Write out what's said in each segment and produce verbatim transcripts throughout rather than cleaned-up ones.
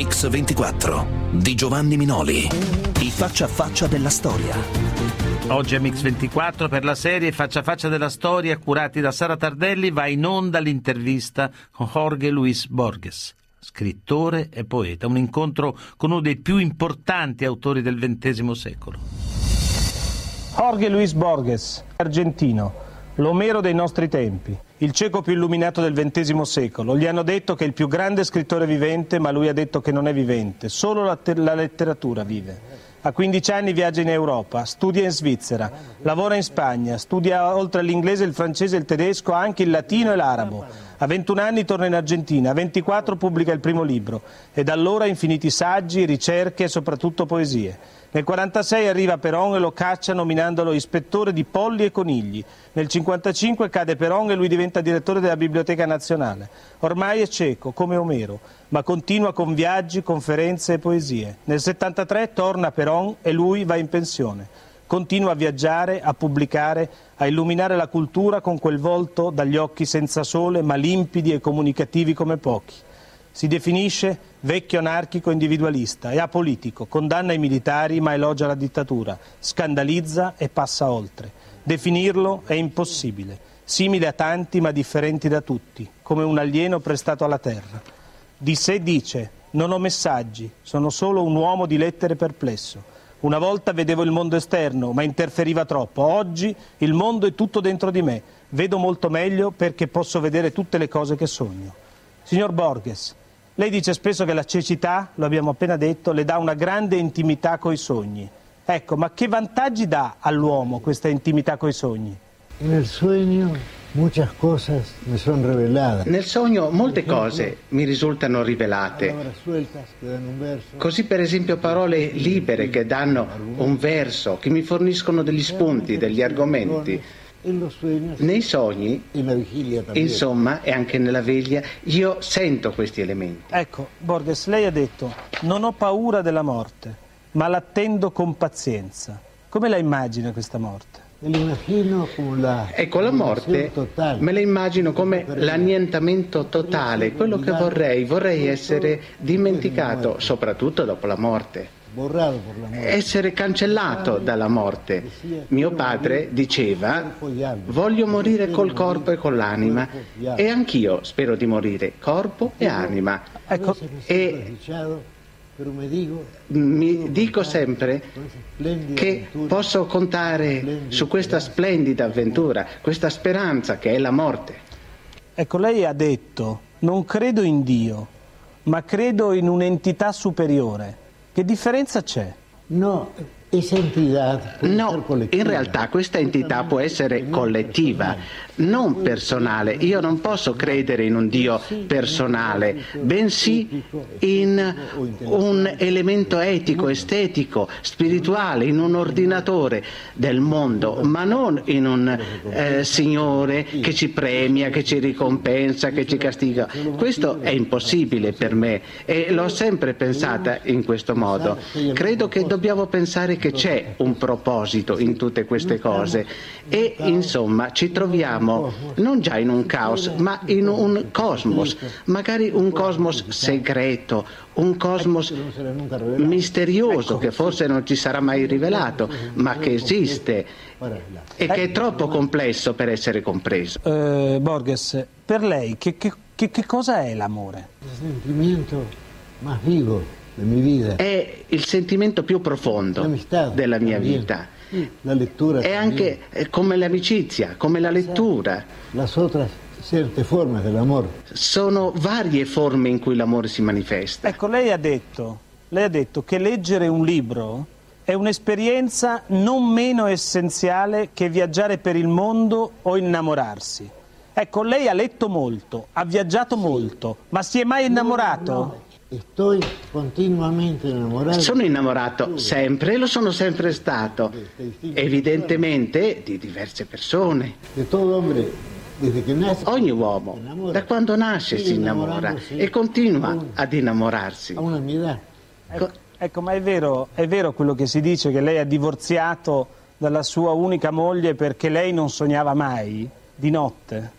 Mix ventiquattro di Giovanni Minoli. I faccia a faccia della storia. Oggi a Mix ventiquattro, per la serie Faccia a faccia della storia, curati da Sara Tardelli, va in onda l'intervista con Jorge Luis Borges, scrittore e poeta. Un incontro con uno dei più importanti autori del ventesimo secolo. Jorge Luis Borges, argentino, l'Omero dei nostri tempi, il cieco più illuminato del ventesimo secolo. Gli hanno detto che è il più grande scrittore vivente, ma lui ha detto che non è vivente, solo la, te- la letteratura vive. A quindici anni viaggia in Europa, studia in Svizzera, lavora in Spagna, studia oltre all'inglese, il francese e il tedesco anche il latino e l'arabo. A ventuno anni torna in Argentina, a ventiquattro pubblica il primo libro e da allora infiniti saggi, ricerche e soprattutto poesie. Nel quarantasei arriva Perón e lo caccia nominandolo ispettore di polli e conigli. Nel cinquantacinque cade Perón e lui diventa direttore della Biblioteca Nazionale. Ormai è cieco, come Omero, ma continua con viaggi, conferenze e poesie. Nel settantatré torna Perón e lui va in pensione. Continua a viaggiare, a pubblicare, a illuminare la cultura con quel volto dagli occhi senza sole, ma limpidi e comunicativi come pochi. Si definisce vecchio anarchico individualista e apolitico, condanna i militari ma elogia la dittatura, scandalizza e passa oltre. Definirlo è impossibile, simile a tanti ma differenti da tutti, come un alieno prestato alla terra. Di sé dice: non ho messaggi, sono solo un uomo di lettere perplesso. Una volta vedevo il mondo esterno, ma interferiva troppo. Oggi il mondo è tutto dentro di me. Vedo molto meglio perché posso vedere tutte le cose che sogno. Signor Borges, lei dice spesso che la cecità, lo abbiamo appena detto, le dà una grande intimità coi sogni. Ecco, ma che vantaggi dà all'uomo questa intimità coi sogni? Nel sogno muchas cosas me son reveladas. Nel sogno molte cose mi risultano rivelate. Così per esempio parole libere che danno un verso, che mi forniscono degli spunti, degli argomenti. Nei sogni, insomma, e anche nella veglia, io sento questi elementi. Ecco, Borges, lei ha detto: non ho paura della morte, ma l'attendo con pazienza. Come la immagina questa morte? Ecco, la morte me la immagino come l'annientamento totale, quello che vorrei, vorrei essere dimenticato, soprattutto dopo la morte. Essere cancellato dalla morte. Mio padre diceva: voglio morire col corpo e con l'anima, e anch'io spero di morire corpo e anima. Ecco, e mi dico sempre che posso contare su questa splendida avventura, questa speranza che è la morte. Ecco, lei ha detto: non credo in Dio, ma credo in un'entità superiore. Che differenza c'è? No, No, in realtà questa entità può essere collettiva, non personale. Io non posso credere in un Dio personale, bensì in un elemento etico, estetico, spirituale, in un ordinatore del mondo, ma non in un eh, Signore che ci premia, che ci ricompensa, che ci castiga. Questo è impossibile per me e l'ho sempre pensata in questo modo. Credo che dobbiamo pensare che c'è un proposito in tutte queste cose e insomma ci troviamo non già in un caos ma in un cosmos, magari un cosmos segreto, un cosmos misterioso che forse non ci sarà mai rivelato ma che esiste e che è troppo complesso per essere compreso. eh, Borges, per lei che, che, che, che cosa è l'amore? Il sentimento más vivo. È il sentimento più profondo della mia vita. È anche come l'amicizia, come la lettura. Sono varie forme in cui l'amore si manifesta. Ecco, lei ha detto, lei ha detto che leggere un libro è un'esperienza non meno essenziale che viaggiare per il mondo o innamorarsi. Ecco, lei ha letto molto, ha viaggiato molto, ma si è mai innamorato? No, no. Sto continuamente innamorato. Sono innamorato sempre e lo sono sempre stato, evidentemente di diverse persone. Ogni uomo da quando nasce si innamora e continua ad innamorarsi. Ecco, ecco, ma è vero, è vero quello che si dice, che lei ha divorziato dalla sua unica moglie perché lei non sognava mai di notte?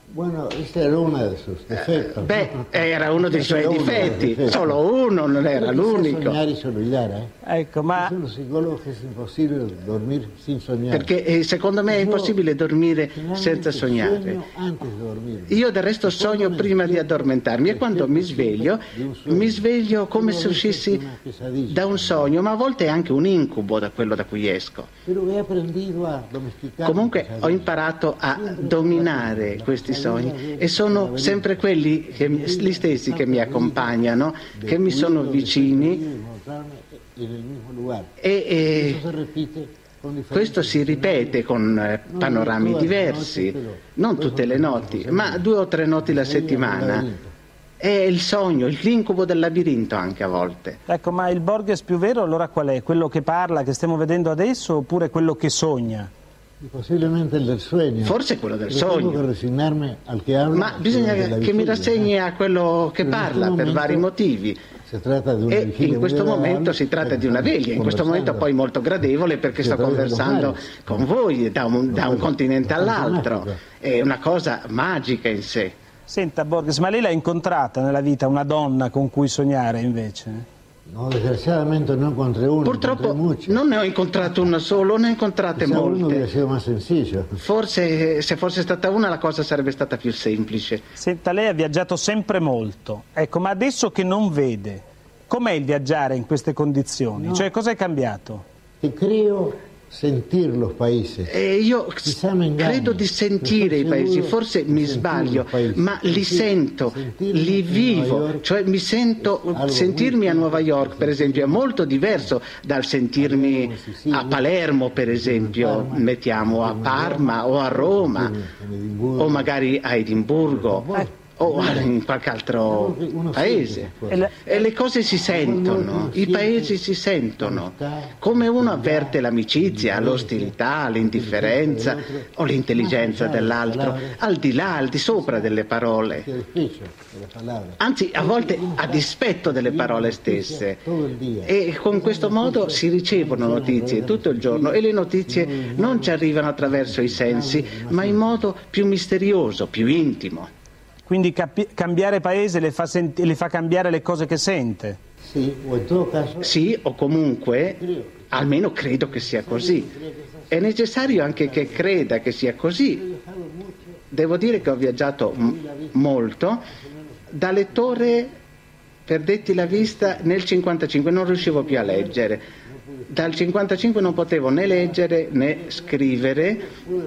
Bueno, este era uno de sus defectos. Beh, era uno dei suoi difetti, solo uno, non era l'unico. Sognare y olvidar, eh? Ecco, ma Dicen los psicólogos que es imposible dormir sin soñar. Perché eh, secondo me è impossibile dormire senza sognare. Sogno antes de dormir. Io del resto sogno prima di addormentarmi e quando mi sveglio, mi sveglio come se uscissi da un sogno, ma a volte è anche un incubo da quello da cui esco. Pero he aprendido a domesticar Comunque mis ho imparato a dominare questi sogni e sono sempre quelli che, gli stessi che mi accompagnano, che mi sono vicini encontrarme en el mismo lugar. e, e Eso se repite con diferentes- questo si ripete con eh, panorami diversi, non tutte le notti, ma due o tre notti la settimana. È il sogno, l'incubo del labirinto anche a volte. ecco, ma il Borges più vero allora qual è? Quello che parla, che stiamo vedendo adesso, oppure quello che sogna? Y posiblemente el del sueño. Forse quello del Pero tengo que sogno. resignarme al que habla. Ma bisogna della che mi vigilia, rassegni eh. a quello che In questo parla per momento vari motivi. Si tratta di una E vigilia in questo muy momento agradable, si tratta di una veglia, in questo momento conversando. poi molto gradevole perché sto conversando con voi da un, da un continente all'altro. È una cosa magica in sé. Senta Borges, ma lei l'ha incontrata nella vita una donna con cui sognare invece? No, desgraciadamente no encontré uno. Purtroppo encontré muchos. non ne ho incontrato una solo, ne ho incontrate Quizá uno hubiera molte. sido más sencillo. Forse se fosse stata una la cosa sarebbe stata più semplice. Senta, lei ha viaggiato sempre molto, ecco, ma adesso che non vede, com'è il viaggiare in queste condizioni? No. Cioè, cosa è cambiato? Que creo sentir los países. E io Chissà mi inganno. credo di sentire i Sono paesi, sicuro forse di mi sentire sbaglio, i paesi. ma li Sentir- sento, sentirmi li in New vivo, York cioè mi sento, è algo sentirmi a muy Nuova York per esempio è molto diverso dal sentirmi Palermo, Sicilia. a Palermo per esempio, Parma. mettiamo a Parma o a Roma in Edimburgo. o magari a Edimburgo Eh. o in qualche altro Uno paese. sente E la- E le cose si sentono, i paesi si sentono, come uno avverte l'amicizia, l'ostilità, l'indifferenza o l'intelligenza dell'altro, al di là, al di sopra delle parole, Que despecho de las palabras. anzi a volte a dispetto delle parole stesse. E con questo modo si ricevono notizie tutto il giorno e le notizie non ci arrivano attraverso i sensi, ma in modo più misterioso, più intimo. Quindi capi- cambiare paese le fa, senti- le fa cambiare le cose che sente? Sí, o en todo caso, Sì, o comunque, almeno credo che sia così. È necessario anche che creda che sia così. Devo dire che ho viaggiato m- molto. Da lettore, perdetti la vista nel cinquantacinque, non riuscivo più a leggere. Dal cinquantacinque non potevo né leggere né scrivere,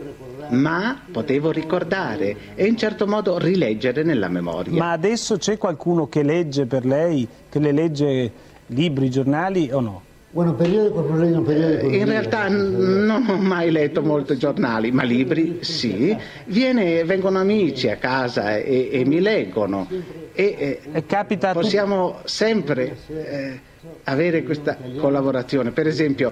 ma potevo ricordare e in certo modo rileggere nella memoria. Ma adesso c'è qualcuno che legge per lei, che le legge libri, giornali o no? bueno, periódicos no leí un periódico. In realtà n- non ho mai letto molti giornali, ma libri sì. Viene- vengono amici a casa e, e mi leggono. E, eh, E capita a tu- possiamo sempre eh, avere questa collaborazione. Per esempio,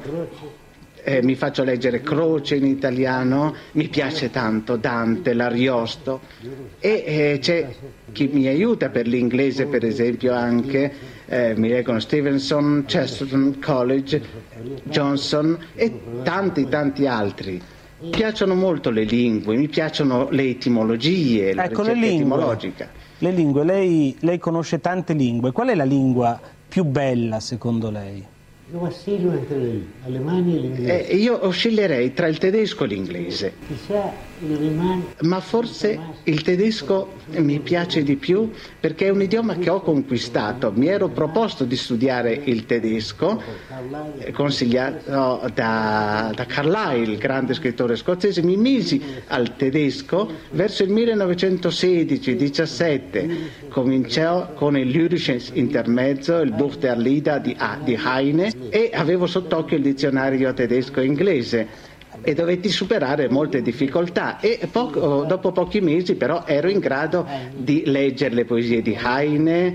eh, mi faccio leggere Croce in italiano, mi piace tanto Dante, l'Ariosto, e eh, c'è chi mi aiuta per l'inglese, per esempio, anche eh, mi leggono Stevenson, Chesterton College, Johnson e tanti tanti altri. Mi piacciono molto le lingue, mi piacciono le etimologie, la Ecco, le ricerca lingue. etimologica. Le lingue, lei, lei conosce tante lingue. Qual è la lingua più bella secondo lei? Yo vacilo entre el alemán y el inglés. Eh, io oscillerei tra il tedesco e l'inglese, Quizá el alemán ma forse il tedesco mi piace di più perché è un idioma che ho conquistato. Mi ero proposto di studiare il tedesco, eh, consigliato da, da Carlyle, il grande scrittore scozzese. Mi misi al tedesco verso il millenovecentosedici diciassette. Cominciò con il Lyrisches Intermezzo, il Buch der Lieder di, di Heine, e avevo sott'occhio il dizionario tedesco-inglese e dovetti superare molte difficoltà e poco, dopo pochi mesi però ero in grado di leggere le poesie di Heine.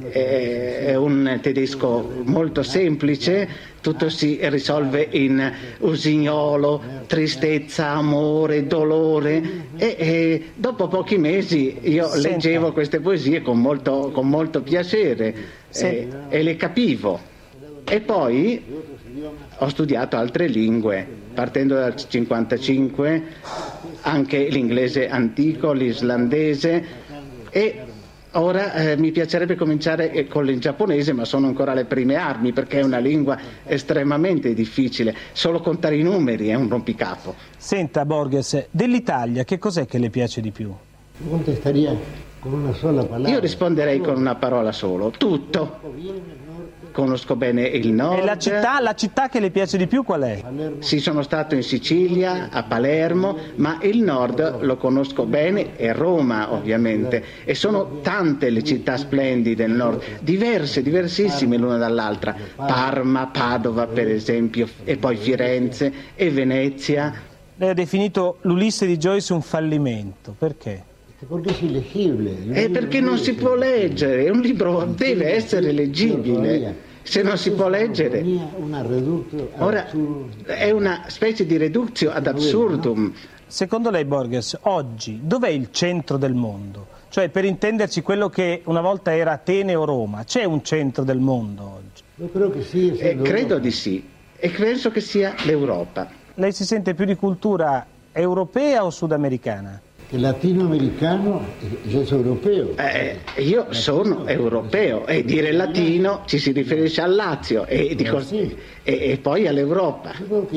È un tedesco molto semplice, tutto si risolve in usignolo, tristezza, amore, dolore e, e dopo pochi mesi io Senta. leggevo queste poesie con molto, con molto piacere Sì. e, e le capivo. E poi ho studiato altre lingue, partendo dal cinquantacinque, anche l'inglese antico, l'islandese, e ora eh, mi piacerebbe cominciare eh, con il giapponese, ma sono ancora alle prime armi perché è una lingua estremamente difficile. Solo contare i numeri è un rompicapo. Senta Borges, dell'Italia che cos'è che le piace di più? Contestaría con una sola parola. Io risponderei con una parola solo: tutto. Conosco bene il nord. E la città, la città che le piace di più qual è? Sì, sono stato in Sicilia, a Palermo, ma il nord lo conosco bene, e Roma ovviamente, e sono tante le città splendide nel nord, diverse, diversissime l'una dall'altra. Parma, Padova per esempio, e poi Firenze e Venezia. Lei ha definito l'Ulisse di Joyce un fallimento, perché? Perché è illeggibile. È perché non si può leggere, un libro deve essere leggibile, se non si può leggere. Ora è una specie di reductio ad absurdum. Secondo lei, Borges, oggi dov'è il centro del mondo? Cioè, per intenderci, quello che una volta era Atene o Roma, c'è un centro del mondo oggi? Io credo che sì, eh, credo di sì, e penso che sia l'Europa. Lei si sente più di cultura europea o sudamericana? Il latinoamericano è europeo. Eh, io sono europeo, e dire latino ci si riferisce al Lazio e, dico, e, e poi all'Europa.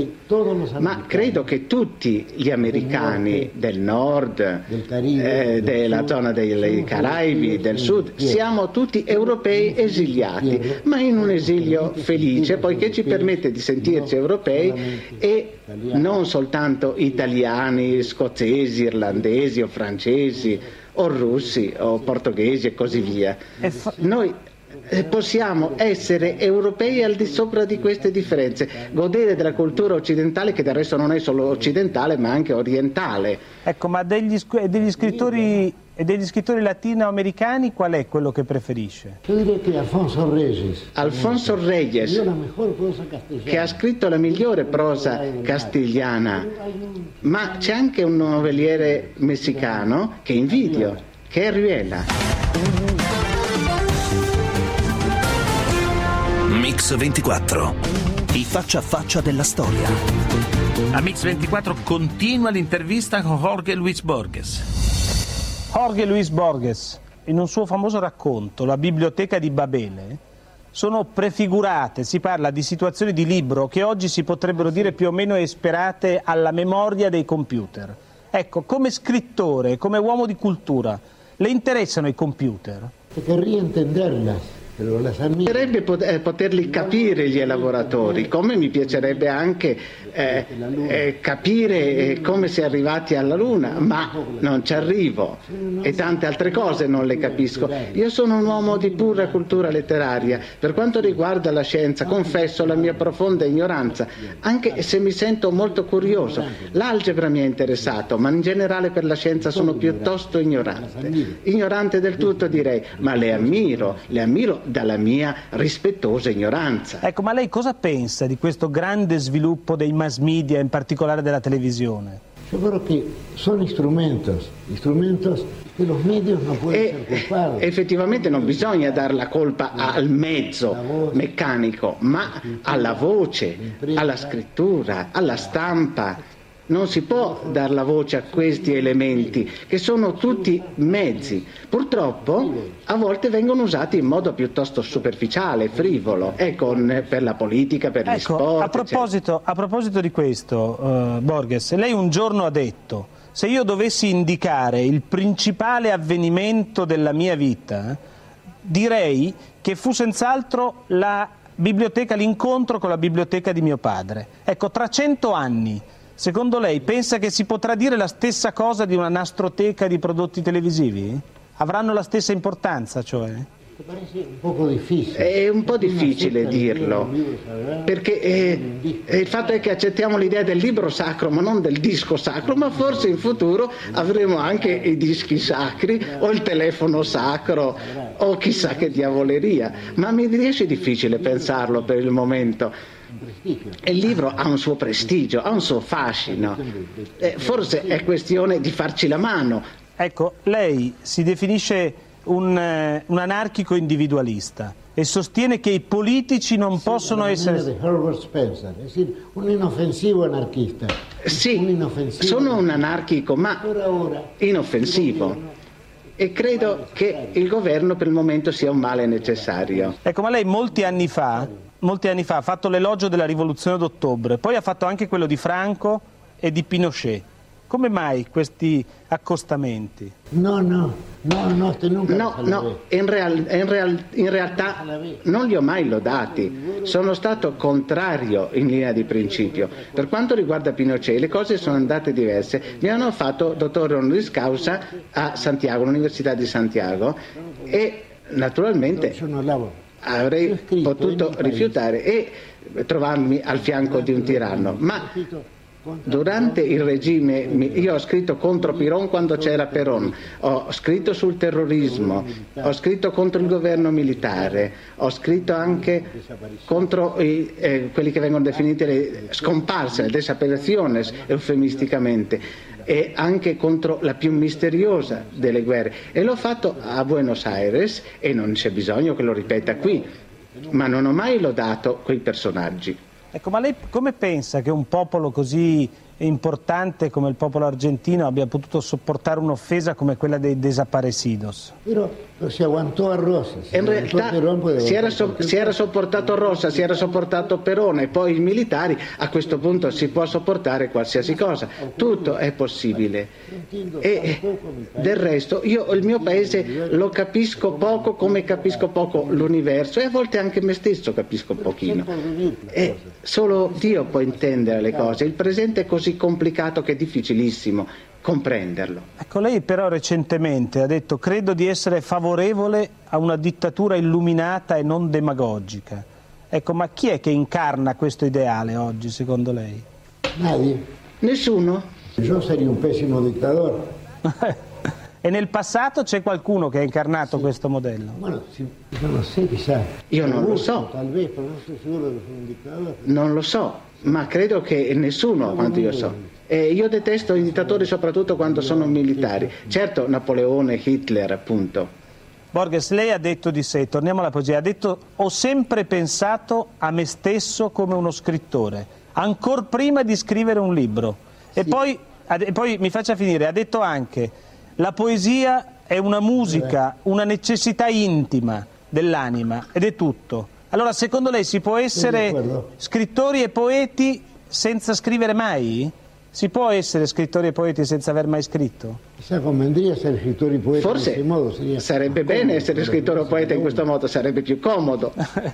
Ma credo che tutti gli americani del nord, eh, della zona dei Caraibi, del sud, siamo tutti europei esiliati, ma in un esilio felice, poiché ci permette di sentirci europei e non soltanto italiani, scozzesi, irlandesi o francesi o russi o portoghesi e così via. Noi possiamo essere europei al di sopra di queste differenze, godere della cultura occidentale, che del resto non è solo occidentale ma anche orientale. Ecco, ma degli, degli scrittori e degli scrittori latinoamericani qual è quello che preferisce? Io direi che Alfonso Reyes. Alfonso Reyes, che ha scritto la migliore prosa castigliana, ma c'è anche un noveliere messicano che invidio, che è Ruela. Mix ventiquattro, i faccia a faccia della storia. A Mix ventiquattro continua l'intervista con Jorge Luis Borges. Jorge Luis Borges, in un suo famoso racconto, La biblioteca di Babele, sono prefigurate, si parla di situazioni di libro che oggi si potrebbero dire più o meno esperate alla memoria dei computer. Ecco, come scrittore, come uomo di cultura, le interessano i computer? Perché rientenderlas. Mi piacerebbe poterli capire gli elaboratori, come mi piacerebbe anche eh, eh, capire come si è arrivati alla Luna, ma non ci arrivo, e tante altre cose non le capisco. Io sono un uomo di pura cultura letteraria. Per quanto riguarda la scienza, confesso la mia profonda ignoranza, anche se mi sento molto curioso. L'algebra mi ha interessato, ma in generale per la scienza sono piuttosto ignorante. Ignorante del tutto, direi, ma le ammiro, le ammiro dalla mia rispettosa ignoranza. Ecco, ma lei cosa pensa di questo grande sviluppo dei mass media, in particolare della televisione? Io credo che sono strumenti, strumenti che los medios non possono essere colpati. Effettivamente non bisogna dare la colpa al mezzo meccanico, ma alla voce, alla scrittura, alla stampa. Non si può dar la voce a questi elementi, che sono tutti mezzi. Purtroppo a volte vengono usati in modo piuttosto superficiale, frivolo, ecco, per la politica, per ecco, gli sport. A proposito, a proposito di questo, uh, Borges, lei un giorno ha detto: se io dovessi indicare il principale avvenimento della mia vita, direi che fu senz'altro la biblioteca, l'incontro con la biblioteca di mio padre. Ecco, tra cento anni, secondo lei pensa che si potrà dire la stessa cosa di una nastroteca di prodotti televisivi? Avranno la stessa importanza, cioè? Un poco difficile. È un po' difficile dirlo, perché eh, il fatto è che accettiamo l'idea del libro sacro, ma non del disco sacro, ma forse in futuro avremo anche i dischi sacri o il telefono sacro o chissà che diavoleria, ma mi riesce difficile pensarlo per il momento. Il libro ha un suo prestigio, ha un suo fascino, eh, forse è questione di farci la mano. Ecco, lei si definisce un, uh, un anarchico individualista. e sostiene che i politici non sì, possono essere... di Herbert Spencer, è decir, un inoffensivo anarchista. Sì, un inoffensivo sono un anarchico, ma inoffensivo. E credo che il governo per il momento sia un male necessario. Ecco, ma lei molti anni fa, molti anni fa ha fatto l'elogio della rivoluzione d'ottobre, poi ha fatto anche quello di Franco e di Pinochet. Come mai questi accostamenti? No, no, no, no, nunca no, no in, real, in, real, in realtà non li ho mai lodati. Sono stato contrario in linea di principio. Per quanto riguarda Pinochet, le cose sono andate diverse. Mi hanno fatto dottore honoris causa a Santiago, all'Università di Santiago, e naturalmente avrei potuto rifiutare e trovarmi al fianco di un tiranno. Ma durante il regime, io ho scritto contro Piron quando c'era Perón, ho scritto sul terrorismo, ho scritto contro il governo militare, ho scritto anche contro i, eh, quelli che vengono definiti le scomparse, le desapariciones eufemisticamente, e anche contro la più misteriosa delle guerre, e l'ho fatto a Buenos Aires e non c'è bisogno che lo ripeta qui, ma non ho mai lodato quei personaggi. Ecco, ma lei come pensa che un popolo così importante come il popolo argentino abbia potuto sopportare un'offesa come quella dei desaparecidos? Però si aguantò a Rosa. Si in realtà si era, so, si era sopportato Rosa, si era sopportato Perón e poi i militari. A questo punto si può sopportare qualsiasi cosa, tutto è possibile. E del resto io il mio paese lo capisco poco come capisco poco l'universo, e a volte anche me stesso capisco pochino. E solo Dio può intendere le cose. Il presente è così complicato che è difficilissimo comprenderlo. Ecco, lei però recentemente ha detto: credo di essere favorevole a una dittatura illuminata e non demagogica. Ecco, ma chi è che incarna questo ideale oggi, secondo lei? Nadie. Nessuno. Io sarei un pessimo dittatore. E nel passato c'è qualcuno che ha incarnato sì. questo modello? Bueno, sì, io non so, chissà. Io non lo so. Talvez, però non sono sicuro che sono un dittatore. Non lo so, ma credo che nessuno, quanto io so. E io detesto i dittatori soprattutto quando sono militari. Certo, Napoleone, Hitler, appunto. Borges, lei ha detto di sé, torniamo alla poesia, ha detto: ho sempre pensato a me stesso come uno scrittore, ancor prima di scrivere un libro. Sì. E, poi, e poi mi faccia finire, ha detto anche: la poesia è una musica, una necessità intima dell'anima, ed è tutto. Allora, secondo lei si può essere scrittori e poeti senza scrivere mai? Si può essere scrittori e poeti senza aver mai scritto? Chissà, convendría essere scrittori e poeti Forse in questo modo. Seria... sarebbe bene essere scrittore o poeta in questo modo, sarebbe più comodo.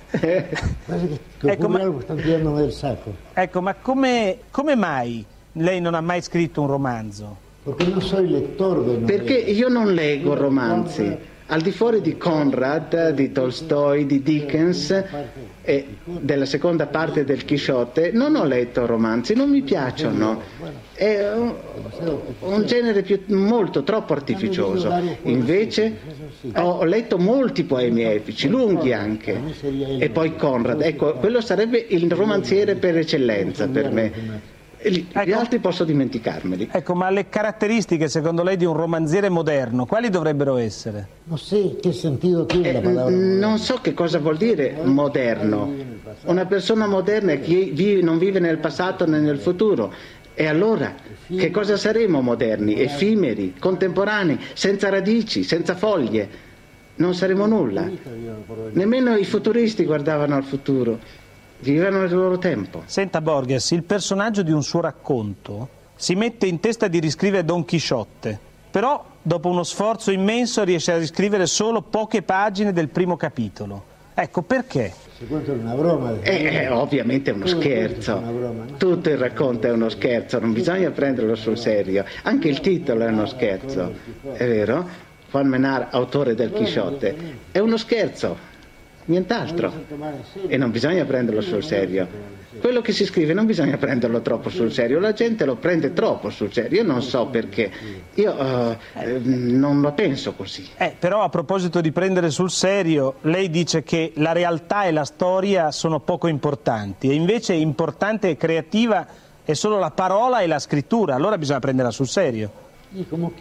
ecco, ma... del sacco. ecco, ma come, come mai lei non ha mai scritto un romanzo? Perché non sono lettore. Perché io non leggo romanzi. Al di fuori di Conrad, di Tolstoi, di Dickens e della seconda parte del Chisciotte, non ho letto romanzi, non mi piacciono. È un, un genere più, molto troppo artificioso. Invece ho letto molti poemi epici, lunghi anche, e poi Conrad. Ecco, quello sarebbe il romanziere per eccellenza per me. Gli ecco, altri posso dimenticarmeli. Ecco, ma le caratteristiche secondo lei di un romanziere moderno, quali dovrebbero essere? Non so che sentido tiene eh, la parola. Non so che cosa vuol dire moderno. Una persona moderna è chi vive, non vive nel passato né nel futuro. E allora, che cosa saremo moderni? Effimeri, contemporanei, senza radici, senza foglie. Non saremo nulla. Nemmeno i futuristi guardavano al futuro. Vivevano il loro tempo. Senta Borges, il personaggio di un suo racconto si mette in testa di riscrivere Don Chisciotte, però dopo uno sforzo immenso riesce a riscrivere solo poche pagine del primo capitolo. Ecco, perché? Secondo una broma. Eh, ovviamente è uno scherzo. Tutto il racconto è uno scherzo, non bisogna prenderlo sul serio. Anche il titolo è uno scherzo, è vero? Juan Menard, autore del Chisciotte, è uno scherzo. Nient'altro, e non bisogna prenderlo sul serio. Quello che si scrive non bisogna prenderlo troppo sul serio, la gente lo prende troppo sul serio. Io non so perché, io uh, eh, non la penso così. Eh, però a proposito di prendere sul serio, lei dice che la realtà e la storia sono poco importanti, e invece importante e creativa è solo la parola e la scrittura. Allora bisogna prenderla sul serio.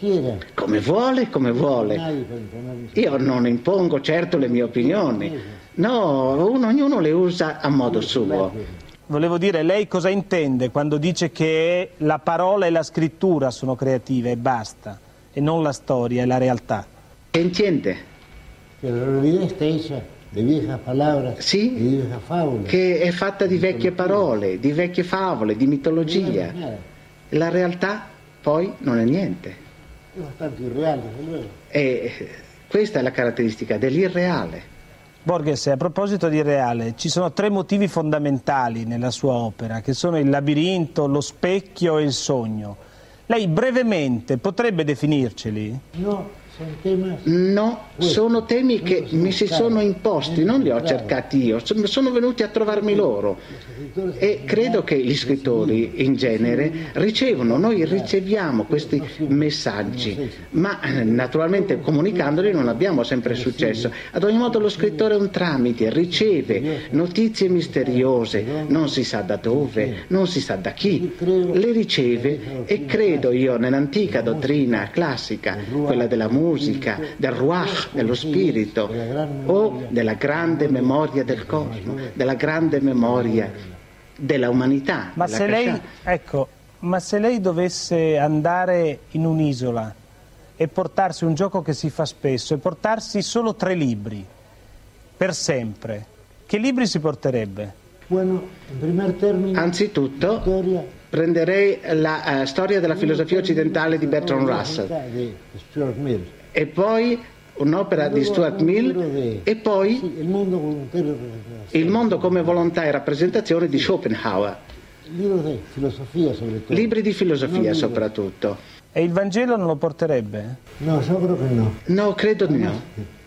Come vuole, come vuole. Io non impongo certo le mie opinioni, No, uno, ognuno le usa a modo suo. Volevo dire, lei cosa intende quando dice che la parola e la scrittura sono creative e basta, e non la storia e la realtà? Che intende? Che la realtà está hecha de viejas palabras, sì, di viejas favole. Che è fatta di vecchie parole, di vecchie favole, di mitologia. La realtà poi non è niente. È bastante irreale, desde luego. E questa è la caratteristica dell'irreale. Borges, a proposito di reale, ci sono tre motivi fondamentali nella sua opera, che sono il labirinto, lo specchio e il sogno. Lei brevemente potrebbe definirceli? No. No, sono temi che mi si sono imposti, non li ho cercati io, sono venuti a trovarmi loro e credo che gli scrittori in genere ricevono, noi riceviamo questi messaggi, ma naturalmente comunicandoli non abbiamo sempre successo. Ad ogni modo lo scrittore è un tramite, riceve notizie misteriose, non si sa da dove, non si sa da chi, le riceve e credo io nell'antica dottrina classica, quella della musica, musica, del ruach, dello spirito, o della grande memoria del cosmo, della grande memoria della umanità. Ma se lei, ecco, ma se lei dovesse andare in un'isola e portarsi un gioco che si fa spesso, e portarsi solo tre libri, per sempre, che libri si porterebbe? Bueno, in primer termine, anzitutto storia, prenderei la uh, storia della filosofia occidentale di Bertrand Russell e poi un'opera di Stuart Mill e poi Il mondo come volontà e rappresentazione di Schopenhauer, libri di filosofia soprattutto. E il Vangelo non lo porterebbe? No, io credo che no. No, credo di no.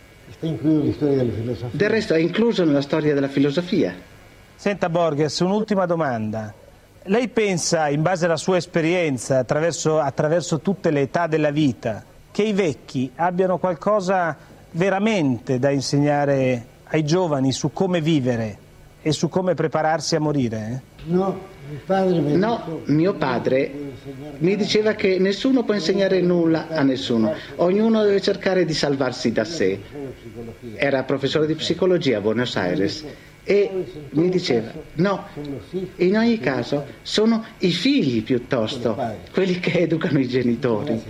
Del resto è incluso nella storia della filosofia. Senta Borges, un'ultima domanda. Lei pensa, in base alla sua esperienza, attraverso, attraverso tutte le età della vita, che i vecchi abbiano qualcosa veramente da insegnare ai giovani su come vivere e su come prepararsi a morire? No, mio padre, mi no, mio padre mi diceva che nessuno può insegnare nulla a nessuno, ognuno deve cercare di salvarsi da sé. Era professore di psicologia a Buenos Aires. E mi diceva, no, in ogni caso sono i figli piuttosto quelli che educano i genitori.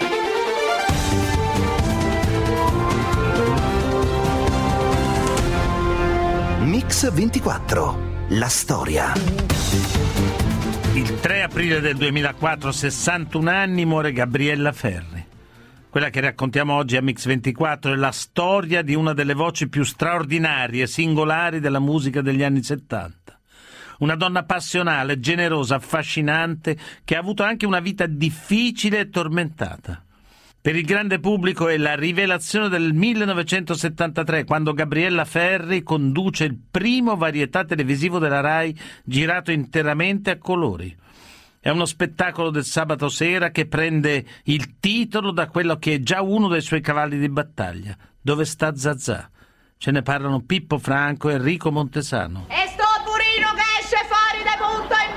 Mix ventiquattro, la storia. Il tre aprile del duemilaquattro, sessantuno anni, muore Gabriella Ferri. Quella che raccontiamo oggi a Mix ventiquattro è la storia di una delle voci più straordinarie e singolari della musica degli anni settanta. Una donna passionale, generosa, affascinante, che ha avuto anche una vita difficile e tormentata. Per il grande pubblico è la rivelazione del millenovecentosettantatré, quando Gabriella Ferri conduce il primo varietà televisivo della Rai girato interamente a colori. È uno spettacolo del sabato sera che prende il titolo da quello che è già uno dei suoi cavalli di battaglia, Dove sta Zazà. Ce ne parlano Pippo Franco e Enrico Montesano. E sto burino che esce fuori da punto in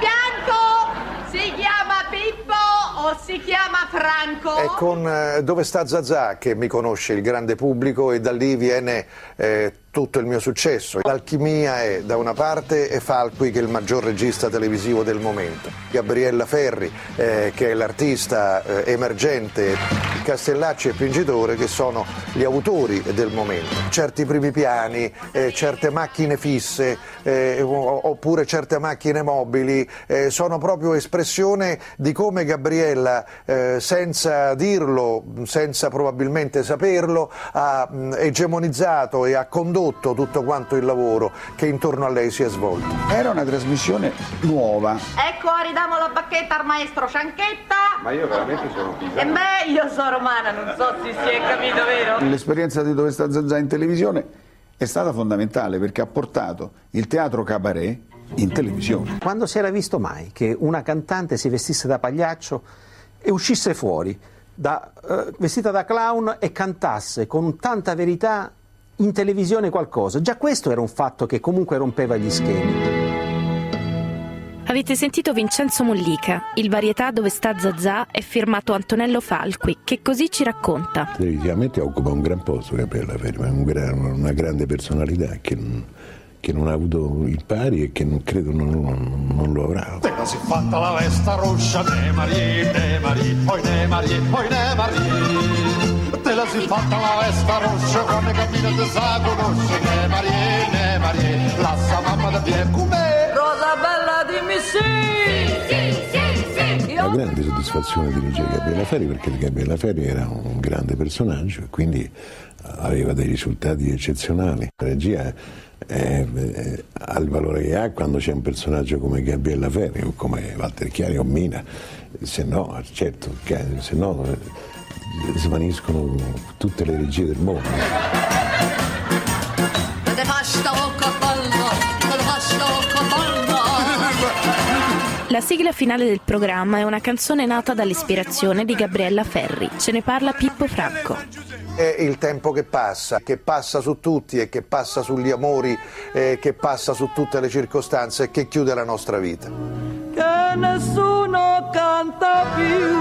bianco si chiama Pippo o si chiama Franco? È con eh, Dove sta Zazà che mi conosce il grande pubblico e da lì viene eh, tutto il mio successo. L'alchimia è da una parte e Falqui che è il maggior regista televisivo del momento. Gabriella Ferri eh, che è l'artista eh, emergente, Castellacci e Pingitore che sono gli autori del momento. Certi primi piani, eh, certe macchine fisse eh, oppure certe macchine mobili eh, sono proprio espressione di come Gabriella eh, senza dirlo, senza probabilmente saperlo, ha mh, egemonizzato e ha condotto tutto quanto il lavoro che intorno a lei si è svolto. Era una trasmissione nuova. Ecco, ridamo la bacchetta al maestro Cianchetta. Ma io veramente sono pisano. E beh, io sono romana, non so se si è capito, vero? L'esperienza di Dove sta Zazà in televisione è stata fondamentale perché ha portato il teatro cabaret in televisione. Quando si era visto mai che una cantante si vestisse da pagliaccio e uscisse fuori da, eh, vestita da clown e cantasse con tanta verità in televisione qualcosa? Già questo era un fatto che comunque rompeva gli schemi. Avete sentito Vincenzo Mollica, il varietà Dove sta Zazà è firmato Antonello Falqui, che così ci racconta. Televisivamente occupa un gran posto Gabriella Ferri, ma è un gran, una grande personalità che non, che non ha avuto il pari e che non, credo non, non, non lo avrà. Te la si fatta la vesta rossa, ne Marie, ne Marie, poi ne Marie, poi ne Marie. Te la si fatta la vesta rossa, quando cammina te sa conosce, ne Marie, ne Marie, la sa mamma da Pierre Coubet. Rosa bella dimmi sì, sì, sì, sì, sì. Una grande soddisfazione dirigere Gabriella Ferri, perché Gabriella Ferri era un grande personaggio e quindi aveva dei risultati eccezionali. La regia è, è, ha il valore che ha quando c'è un personaggio come Gabriella Ferri o come Walter Chiari o Mina, se no, certo, se no svaniscono tutte le regie del mondo. La sigla finale del programma è una canzone nata dall'ispirazione di Gabriella Ferri. Ce ne parla Pippo Franco. È il tempo che passa, che passa su tutti e che passa sugli amori, eh, che passa su tutte le circostanze e che chiude la nostra vita. Che nessuno canta più.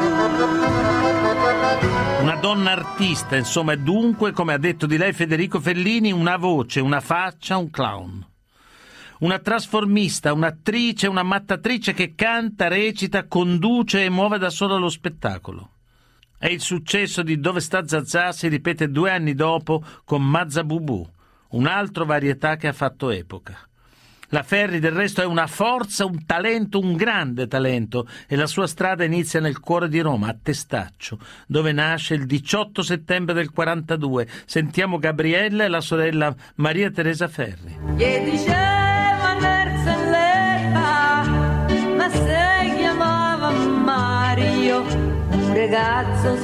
Una donna artista, insomma, e dunque, come ha detto di lei Federico Fellini, una voce, una faccia, un clown. Una trasformista, un'attrice, una mattatrice che canta, recita, conduce e muove da sola lo spettacolo. E il successo di Dove sta Zazà si ripete due anni dopo con Mazza Bubù, un altro varietà che ha fatto epoca. La Ferri del resto è una forza, un talento, un grande talento, e la sua strada inizia nel cuore di Roma, a Testaccio, dove nasce il diciotto settembre del quarantadue. Sentiamo Gabriella e la sorella Maria Teresa Ferri. Gli diceva Merzelletta, ma se chiamava Mario, un ragazzo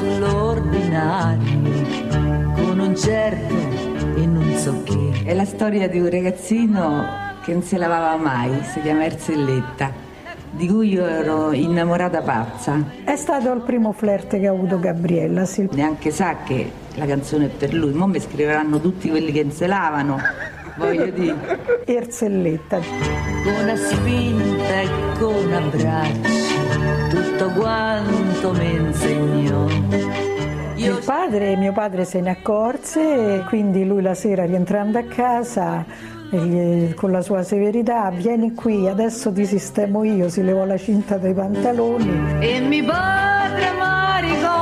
sull'ordinario, con un certo e non so che. È la storia di un ragazzino che non si lavava mai, si chiama Erzelletta, di cui io ero innamorata pazza. È stato il primo flirt che ha avuto Gabriella, sì. Neanche sa che la canzone è per lui, mo mi scriveranno tutti quelli che non si lavano, voglio dire. Erzelletta. Con una spinta e con abbracci, tutto quanto mi insegnò. Il padre, mio padre se ne accorse e quindi lui la sera rientrando a casa con la sua severità, vieni qui, adesso ti sistemo io, si levò la cinta dai pantaloni. E mi padre ma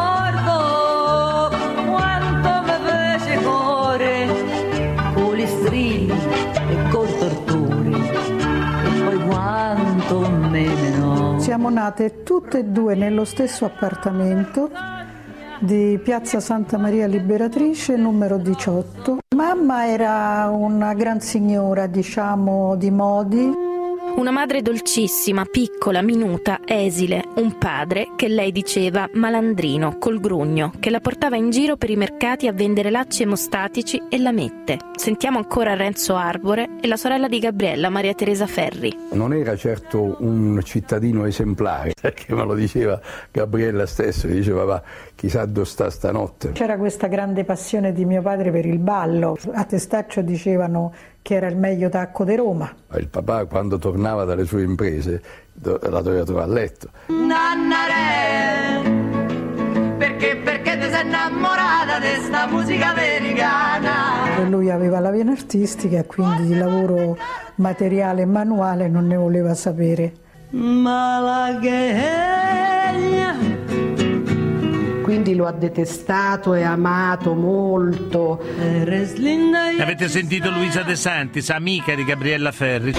ricordo quanto mi fece cuore, con gli strilli e col torture, e poi quanto me ne no. Siamo nate tutte e due nello stesso appartamento di Piazza Santa Maria Liberatrice, numero diciotto. Mamma era una gran signora, diciamo, di modi. Una madre dolcissima, piccola, minuta, esile. Un padre che lei diceva malandrino, col grugno, che la portava in giro per i mercati a vendere lacci emostatici e lamette. Sentiamo ancora Renzo Arbore e la sorella di Gabriella, Maria Teresa Ferri. Non era certo un cittadino esemplare, perché me lo diceva Gabriella stesso, diceva va, chissà dove sta stanotte. C'era questa grande passione di mio padre per il ballo. A Testaccio dicevano che era il meglio tacco di Roma. Il papà quando tornava dalle sue imprese la doveva trovare a letto. Nannare, perché, perché ti sei innamorata di sta musica americana? E lui aveva la vena artistica e quindi di lavoro materiale e manuale non ne voleva sapere. Malaghegna. Quindi lo ha detestato e amato molto. Avete sentito Luisa De Santis, amica di Gabriella Ferri.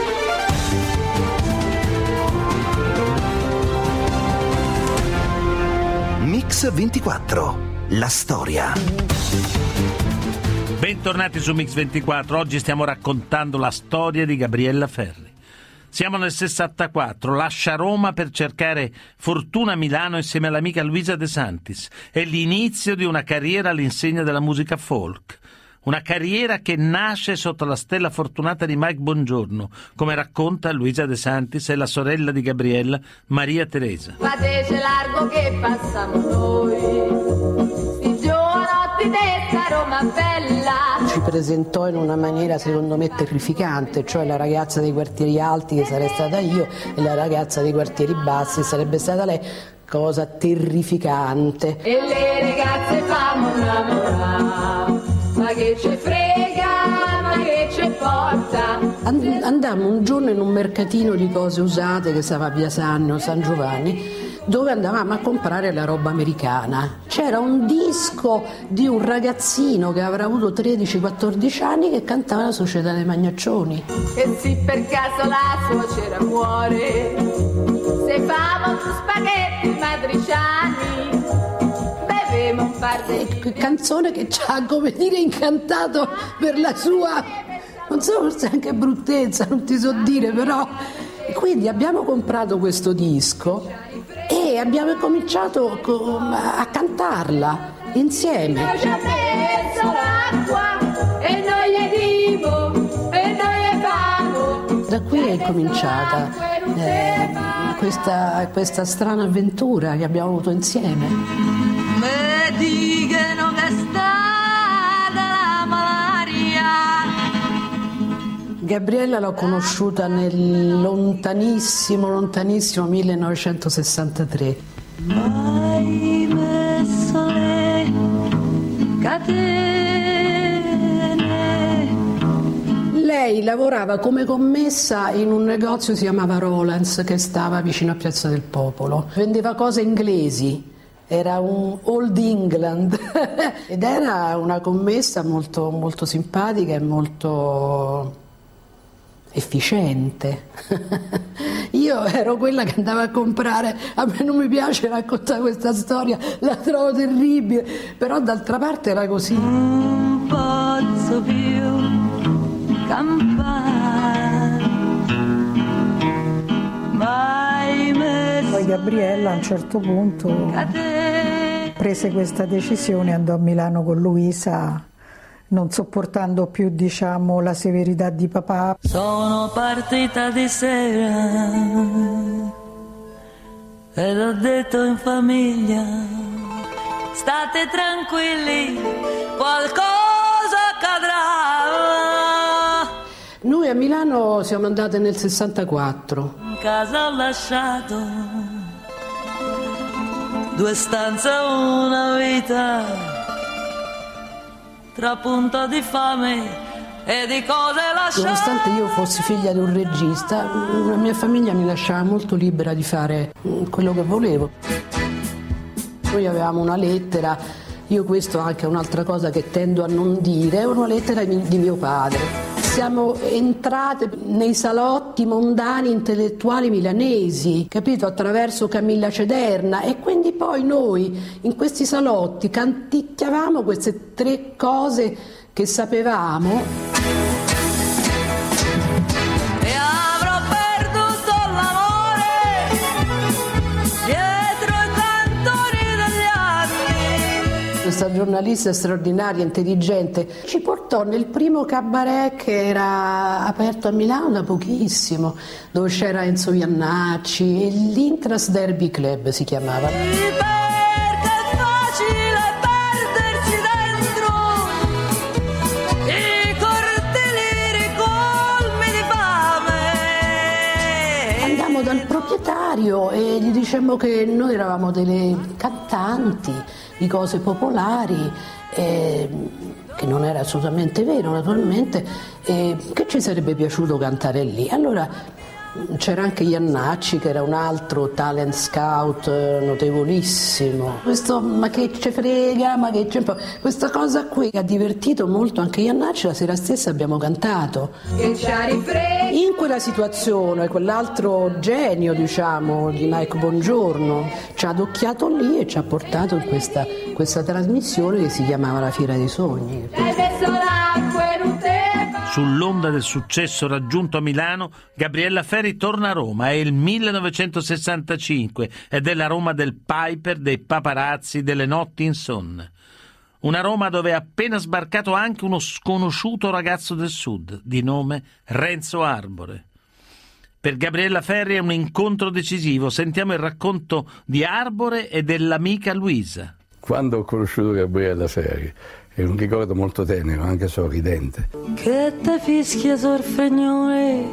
Mix ventiquattro, la storia. Bentornati su Mix ventiquattro, oggi stiamo raccontando la storia di Gabriella Ferri. Siamo nel sessantaquattro, lascia Roma per cercare fortuna a Milano insieme all'amica Luisa De Santis. È l'inizio di una carriera all'insegna della musica folk. Una carriera che nasce sotto la stella fortunata di Mike Bongiorno, come racconta Luisa De Santis e la sorella di Gabriella, Maria Teresa. Ma se c'è largo che passiamo noi, sti giovanotti morbidezza Roma bella. Ci presentò in una maniera secondo me terrificante, cioè la ragazza dei quartieri alti che sarei stata io e la ragazza dei quartieri bassi sarebbe stata lei, cosa terrificante. E le ragazze fanno innamorare, ma che ce frega, ma che ce porta. And- andammo un giorno in un mercatino di cose usate che stava a Via Sanno, San Giovanni, dove andavamo a comprare la roba americana. C'era un disco di un ragazzino che avrà avuto tredici quattordici anni che cantava la Società dei Magnaccioni. E se per caso la suocera muore, se famo tu spaghetti matriciani, bevemo un par di... Canzone che ci ha, come dire, incantato per la sua, non so, forse anche bruttezza, non ti so dire, però... Quindi abbiamo comprato questo disco e abbiamo cominciato a cantarla insieme. Ci ha messo l'acqua e noi gli diamo e noi gli famo. Da qui è cominciata eh, questa, questa strana avventura che abbiamo avuto insieme. Me dicono che sta la malaria. Gabriella l'ho conosciuta nel lontanissimo, lontanissimo millenovecentosessantatré. Mai messo le catene. Lei lavorava come commessa in un negozio che si chiamava Rollins, che stava vicino a Piazza del Popolo. Vendeva cose inglesi. Era un Old England ed era una commessa molto, molto simpatica e molto efficiente. Io ero quella che andava a comprare, a me non mi piace raccontare questa storia, la trovo terribile, però d'altra parte era così. Un pozzo più campano, mai messo. Poi Gabriella a un certo punto prese questa decisione, andò a Milano con Luisa, non sopportando più, diciamo, la severità di papà. Sono partita di sera e l'ho detto in famiglia, state tranquilli, qualcosa accadrà. Noi a Milano siamo andate nel sessantaquattro. In casa ho lasciato due stanze e una vita, tra punto di fame e di cose lasciate. Nonostante io fossi figlia di un regista, la mia famiglia mi lasciava molto libera di fare quello che volevo. Noi avevamo una lettera, io questo anche è un'altra cosa che tendo a non dire, è una lettera di mio padre. Siamo entrate nei salotti mondani intellettuali milanesi, capito, attraverso Camilla Cederna, e quindi poi noi in questi salotti canticchiavamo queste tre cose che sapevamo. E avrò perduto l'amore dietro i cantoni degli anni. Questa giornalista straordinaria, intelligente, ci portò nel primo cabaret che era aperto a Milano da pochissimo, dove c'era Enzo Iannacci, l'Intras Derby Club si chiamava. Perché è facile perdersi dentro i cortili colmi di fame. Andammo dal proprietario e gli dicemmo che noi eravamo delle cantanti di cose popolari, eh, che non era assolutamente vero naturalmente, eh, che ci sarebbe piaciuto cantare lì. Allora c'era anche Iannacci, che era un altro talent scout notevolissimo. Questo ma che ce frega, ma che c'è, questa cosa qui ha divertito molto anche Iannacci. La sera stessa abbiamo cantato. Che ci ha rifrega. In quella situazione quell'altro genio, diciamo, di Mike Bongiorno ci ha adocchiato lì e ci ha portato in questa, questa trasmissione che si chiamava La Fiera dei Sogni. Hai messo l'acqua in un tema. Sull'onda del successo raggiunto a Milano, Gabriella Ferri torna a Roma. È il millenovecentosessantacinque ed è la Roma del Piper, dei paparazzi, delle notti insonne. Una Roma dove è appena sbarcato anche uno sconosciuto ragazzo del sud, di nome Renzo Arbore. Per Gabriella Ferri è un incontro decisivo. Sentiamo il racconto di Arbore e dell'amica Luisa. quando ho conosciuto Gabriella Ferri, è un ricordo molto tenero, anche sorridente. Che te fischia sorfregnone,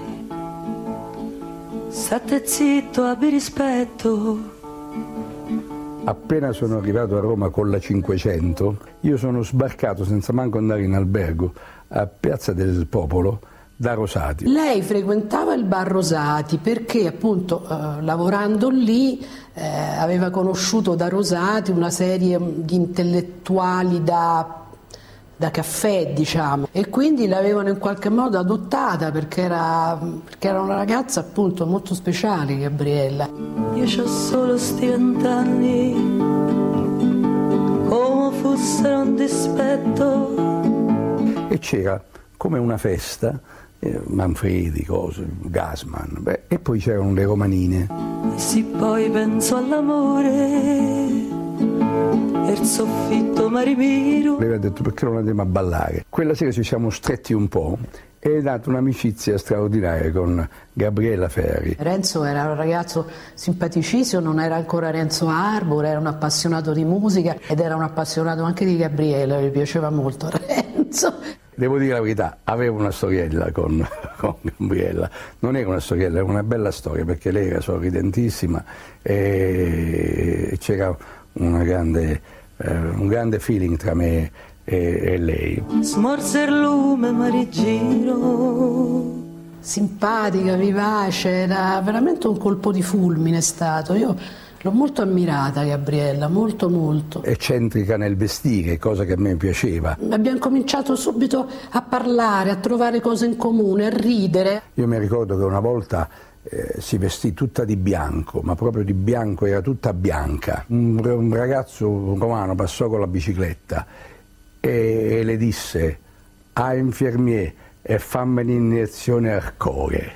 state zitto, abbi rispetto. Appena sono arrivato a Roma con la cinquecento, io sono sbarcato senza manco andare in albergo a Piazza del Popolo da Rosati. Lei frequentava il bar Rosati perché appunto eh, lavorando lì eh, aveva conosciuto da Rosati una serie di intellettuali da, da caffè, diciamo, e quindi l'avevano in qualche modo adottata perché era, perché era una ragazza appunto molto speciale, Gabriella. Io c'ho solo sti vent'anni, come fossero un dispetto. E c'era come una festa, eh, Manfredi, cose, Gassman, beh, e poi c'erano le romanine. E se poi penso all'amore, e il soffitto marimiro. Lei ha detto perché non andiamo a ballare. Quella sera ci siamo stretti un po' e è nata un'amicizia straordinaria con Gabriella Ferri. Renzo era un ragazzo simpaticissimo, non era ancora Renzo Arbor, era un appassionato di musica ed era un appassionato anche di Gabriella, mi piaceva molto Renzo. Devo dire la verità, avevo una storiella con, con Gabriella, non era una storiella, era una bella storia perché lei era sorridentissima e c'era una grande, eh, un grande feeling tra me e, e lei. Smorse il lume marigiro. Simpatica, vivace, era veramente un colpo di fulmine è stato. Io l'ho molto ammirata Gabriella, molto molto. Eccentrica nel vestire, cosa che a me piaceva. Abbiamo cominciato subito a parlare, a trovare cose in comune, a ridere. Io mi ricordo che una volta eh, si vestì tutta di bianco, ma proprio di bianco, era tutta bianca. Un, un ragazzo romano passò con la bicicletta e, e le disse: "Ah, infermier, e fammi un'iniezione al cuore".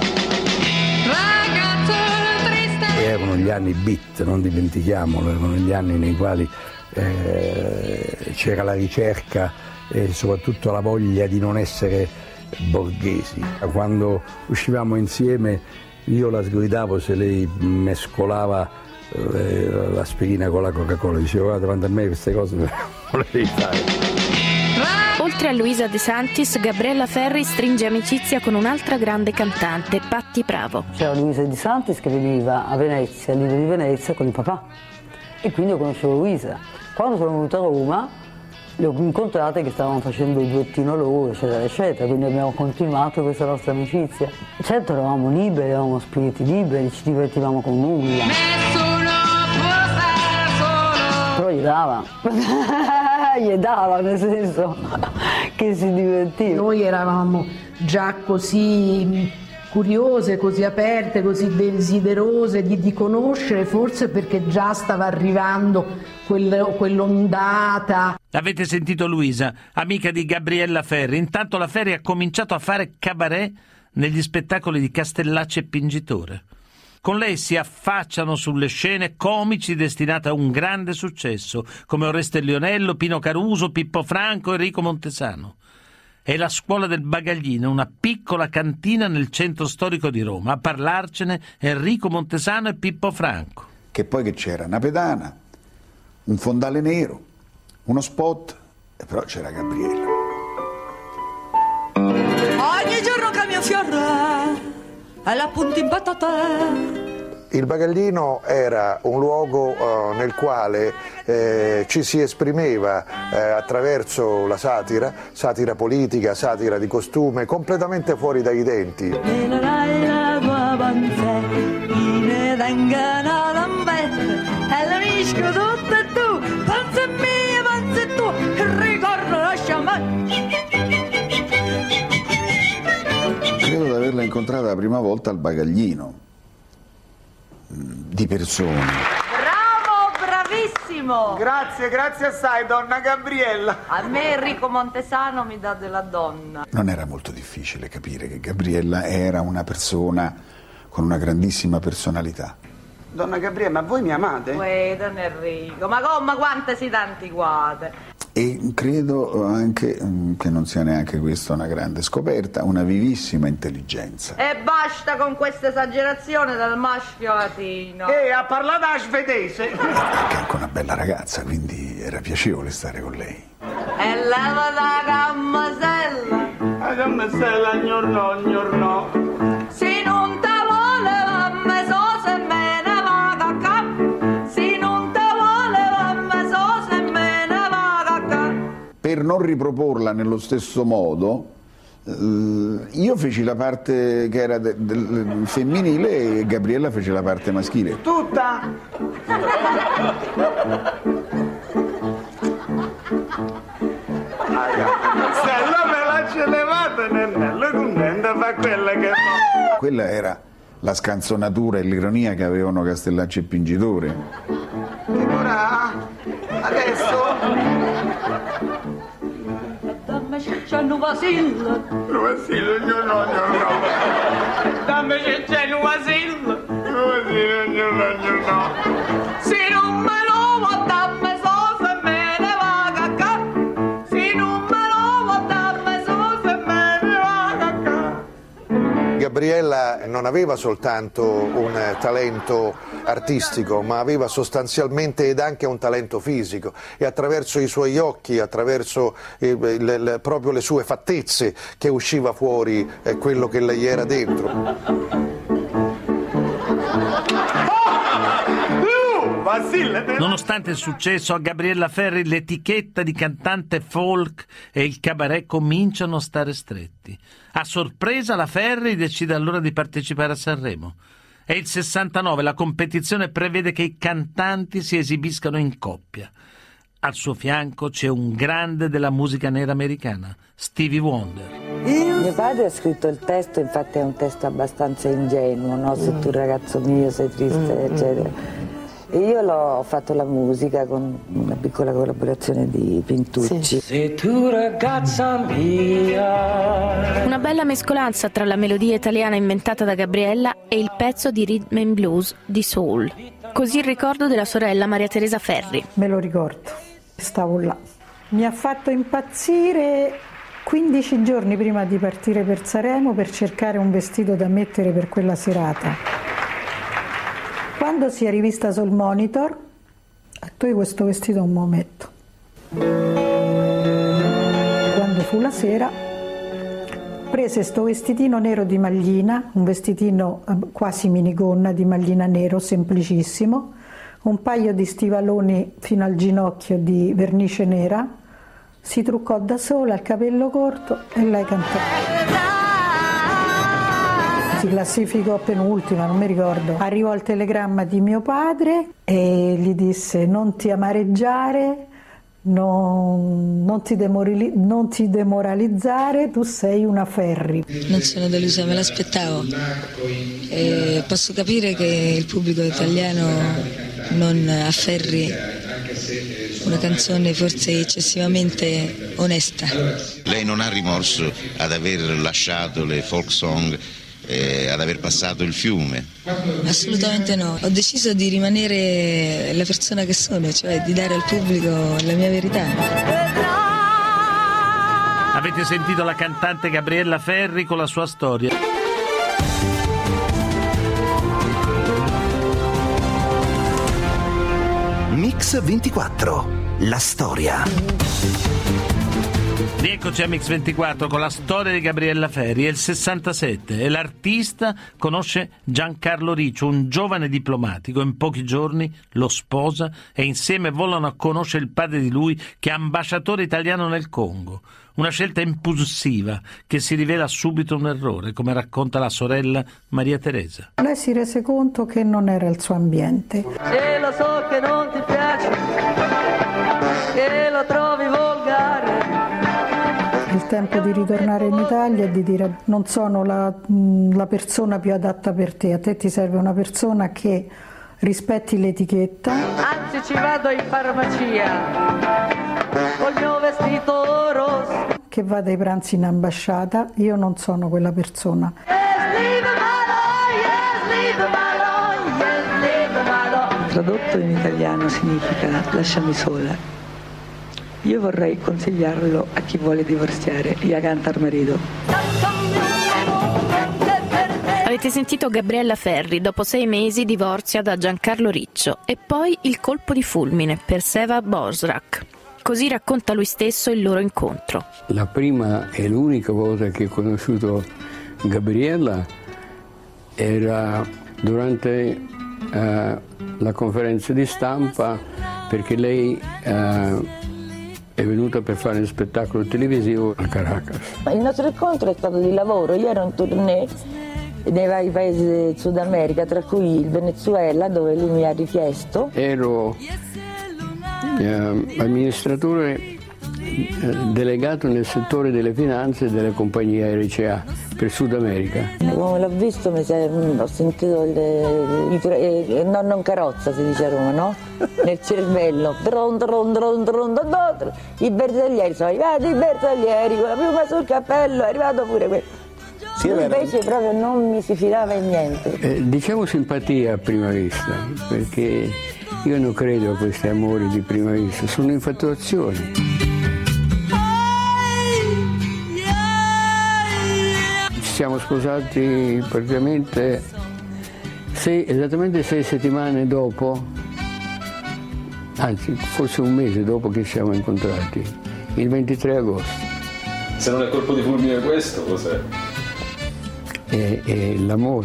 Erano gli anni beat, non dimentichiamolo, erano gli anni nei quali eh, c'era la ricerca e soprattutto la voglia di non essere borghesi. Quando uscivamo insieme io la sgridavo se lei mescolava eh, l'aspirina con la Coca-Cola, dicevo: "Guarda, davanti a me queste cose non le devi fare". Oltre a Luisa De Santis, Gabriella Ferri stringe amicizia con un'altra grande cantante, Patti Bravo. C'era Luisa De Santis che veniva a Venezia, all'Isola di Venezia, con il papà. E quindi io conoscevo Luisa. Quando sono venuta a Roma, le ho incontrate che stavano facendo il duettino loro, eccetera, eccetera. Quindi abbiamo continuato questa nostra amicizia. Certo, eravamo liberi, eravamo spiriti liberi, ci divertivamo con nulla. Però gli dava. Gli dava, nel senso che si divertiva. Noi eravamo già così curiose, così aperte, così desiderose di, di conoscere, forse perché già stava arrivando quel, quell'ondata. Avete sentito Luisa, amica di Gabriella Ferri. Intanto la Ferri ha cominciato a fare cabaret negli spettacoli di Castellacci e Pingitore. Con lei si affacciano sulle scene comici destinate a un grande successo, come Oreste Lionello, Pino Caruso, Pippo Franco, Enrico Montesano. È la Scuola del Bagaglino, una piccola cantina nel centro storico di Roma. A parlarcene Enrico Montesano e Pippo Franco. Che poi che c'era una pedana, un fondale nero, uno spot, e però c'era Gabriella. Ogni giorno cambio fiore, e la punta in patata. Il Bagaglino era un luogo uh, nel quale eh, ci si esprimeva eh, attraverso la satira, satira politica, satira di costume, completamente fuori dai denti. Credo di averla incontrata la prima volta al Bagaglino, di persona. Bravo, bravissimo! Grazie, grazie assai, donna Gabriella. A me Enrico Montesano mi dà della donna. Non era molto difficile capire che Gabriella era una persona con una grandissima personalità. Donna Gabriella, ma voi mi amate? Uè, don Enrico, ma come quante siete antiquate? E credo anche che non sia neanche questa una grande scoperta, una vivissima intelligenza. E basta con questa esagerazione del maschio latino. E ha parlato a svedese. Che è anche una bella ragazza, quindi era piacevole stare con lei. E leva la gammasella, La gammessella gnornò, gnornò. se non te vuole me so se me ne va cacca, se non te vuole me so se me ne va cacca. Per non riproporla nello stesso modo, eh, io feci la parte che era de- del femminile e Gabriella fece la parte maschile. Tutta? Se la me la ce levate nel contenta fa quella che fa. Quella era la scanzonatura e l'ironia che avevano Castellacci e Pingitore. Che ora? Adesso? Dammi c'è un vasillo. Vasillo, no, no, no, no. Dammi c'è un vasillo. Vasillo, no, no, no, no. Se non me lo vuoi dammi so se me ne va cacca, se non me lo vuoi dammi so se me ne va cacca. Gabriella non aveva soltanto un talento artistico, ma aveva sostanzialmente ed anche un talento fisico, e attraverso i suoi occhi, attraverso eh, le, le, proprio le sue fattezze, che usciva fuori eh, quello che lei era dentro. Nonostante il successo, a Gabriella Ferri l'etichetta di cantante folk e il cabaret cominciano a stare stretti. A sorpresa la Ferri decide allora di partecipare a Sanremo. È il sessantanove, la competizione prevede che i cantanti si esibiscano in coppia. Al suo fianco c'è un grande della musica nera americana, Stevie Wonder. Mio padre ha scritto il testo, infatti è un testo abbastanza ingenuo, no? Se tu ragazzo mio sei triste, eccetera. E io l'ho fatto la musica con una piccola collaborazione di Pintucci. Se tu ragazza mia. Una bella mescolanza tra la melodia italiana inventata da Gabriella e il pezzo di rhythm and blues di soul. Così il ricordo della sorella Maria Teresa Ferri. Me lo ricordo, stavo là. Mi ha fatto impazzire quindici giorni prima di partire per Sanremo per cercare un vestito da mettere per quella serata. Quando si è rivista sul monitor, tu questo vestito non me lo metto. Quando fu la sera, prese sto vestitino nero di maglina, un vestitino quasi minigonna di maglina nero, semplicissimo, un paio di stivaloni fino al ginocchio di vernice nera, si truccò da sola, il capello corto e lei cantò. Si classificò penultima, non mi ricordo. Arrivò il telegramma di mio padre e gli disse: non ti amareggiare, non, non, ti demorali, non ti demoralizzare, tu sei una Ferri. Non sono delusa, me l'aspettavo. E posso capire che il pubblico italiano non afferri una canzone forse eccessivamente onesta. Lei non ha rimorso ad aver lasciato le folk song, Eh, ad aver passato il fiume? Assolutamente no, ho deciso di rimanere la persona che sono, cioè di dare al pubblico la mia verità. Avete sentito la cantante Gabriella Ferri con la sua storia. Mix ventiquattro, la storia. Rieccoci a Mix ventiquattro con la storia di Gabriella Ferri. È il sessantasette e l'artista conosce Giancarlo Riccio, un giovane diplomatico. In pochi giorni lo sposa e insieme volano a conoscere il padre di lui, che è ambasciatore italiano nel Congo. Una scelta impulsiva che si rivela subito un errore, come racconta la sorella Maria Teresa. Lei si rese conto che non era il suo ambiente. E lo so che non ti piace, che lo trovi volgare. Il tempo di ritornare in Italia e di dire: non sono la, la persona più adatta per te, a te ti serve una persona che rispetti l'etichetta. Anzi, ci vado in farmacia col mio vestito rosso, che vada ai pranzi in ambasciata. Io non sono quella persona. Tradotto in italiano significa lasciami sola. Io vorrei consigliarlo a chi vuole divorziare e a cantar marito. Avete sentito Gabriella Ferri, dopo sei mesi divorzia da Giancarlo Riccio, e poi il colpo di fulmine per Seva Bosrak. Così racconta lui stesso il loro incontro. La prima e l'unica volta che ho conosciuto Gabriella era durante uh, la conferenza di stampa, perché lei uh, è venuta per fare uno spettacolo televisivo a Caracas. Il nostro incontro è stato di lavoro, io ero in tournée nei vari paesi del Sud America, tra cui il Venezuela, dove lui mi ha richiesto. Ero eh, amministratore eh, delegato nel settore delle finanze della compagnia R C A per Sud America. Come l'ho visto mi sei, ho sentito il, il, il nonno in carrozza, si dice a Roma, no? Nel cervello. Dron, dron, dron, dron, dron, dron. I bersaglieri sono arrivati, i bersaglieri, con la piuma sul cappello, è arrivato pure quello. Sì, invece proprio non mi si fidava in niente. Eh, diciamo simpatia a prima vista, perché io non credo a questi amori di prima vista, sono infatuazioni. Ci siamo sposati praticamente sei, esattamente sei settimane dopo, anzi forse un mese dopo che ci siamo incontrati, il ventitré agosto. Se non è colpo di fulmine questo, cos'è? È, è l'amore.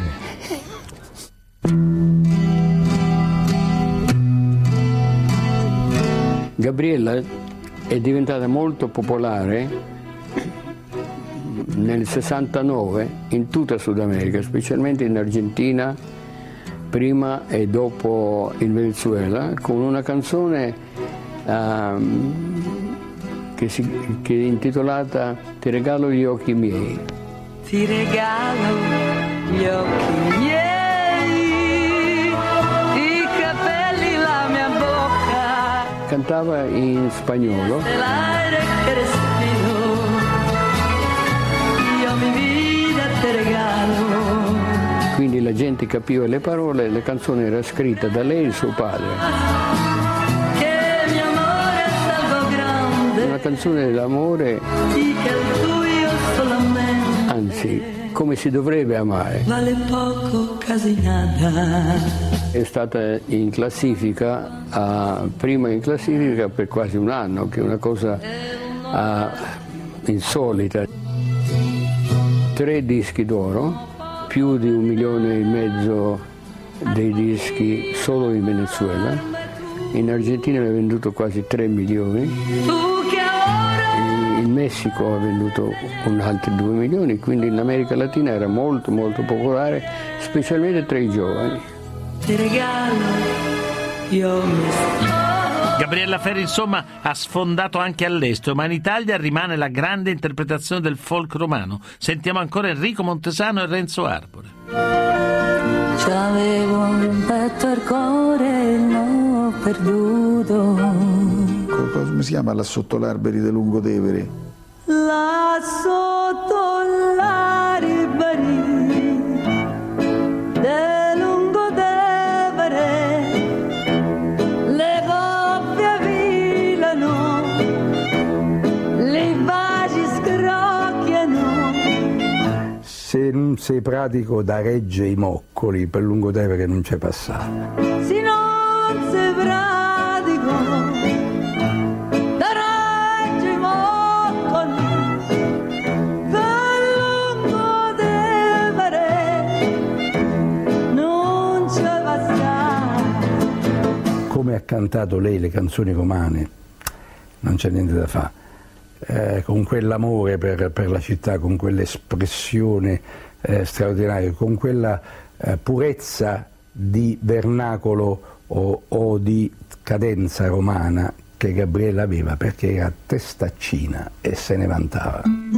Gabriella è diventata molto popolare nel sessantanove in tutta Sud America, specialmente in Argentina, prima e dopo il Venezuela, con una canzone um, che, si, che è intitolata Ti regalo gli occhi miei. Ti regalo gli occhi miei, i capelli, la mia bocca. Cantava in spagnolo. L'aria che respiro, io mi vida te regalo. Quindi la gente capiva le parole, la canzone era scritta da lei e suo padre. Che mio amore è salvo grande. Una canzone dell'amore. Di che il tuo solamente. Anzi, come si dovrebbe amare. Vale poco, quasi nada. È stata in classifica, uh, prima in classifica per quasi un anno, che è una cosa uh, insolita. Tre dischi d'oro, più di un milione e mezzo dei dischi solo in Venezuela. In Argentina ne ha venduto quasi tre milioni. In Messico ha venduto un altri due milioni, quindi in America Latina era molto molto popolare, specialmente tra i giovani. Ti regalo, io mi Gabriella Ferri, insomma, ha sfondato anche all'estero, ma in Italia rimane la grande interpretazione del folk romano. Sentiamo ancora Enrico Montesano e Renzo Arbore. C'avevo un petto al cuore, l'ho perduto. Come si chiama là sotto l'Arberi di Lungotevere? Là sotto l'Arberi di Lungotevere le coppie filano, le baci scrocchiano. Se non sei pratico da regge i moccoli, per Lungotevere non c'è passato. Se non sei pratico come ha cantato lei le canzoni romane, non c'è niente da fare, eh, con quell'amore per, per la città, con quell'espressione eh, straordinaria, con quella eh, purezza di vernacolo o, o di cadenza romana che Gabriella aveva, perché era testaccina e se ne vantava.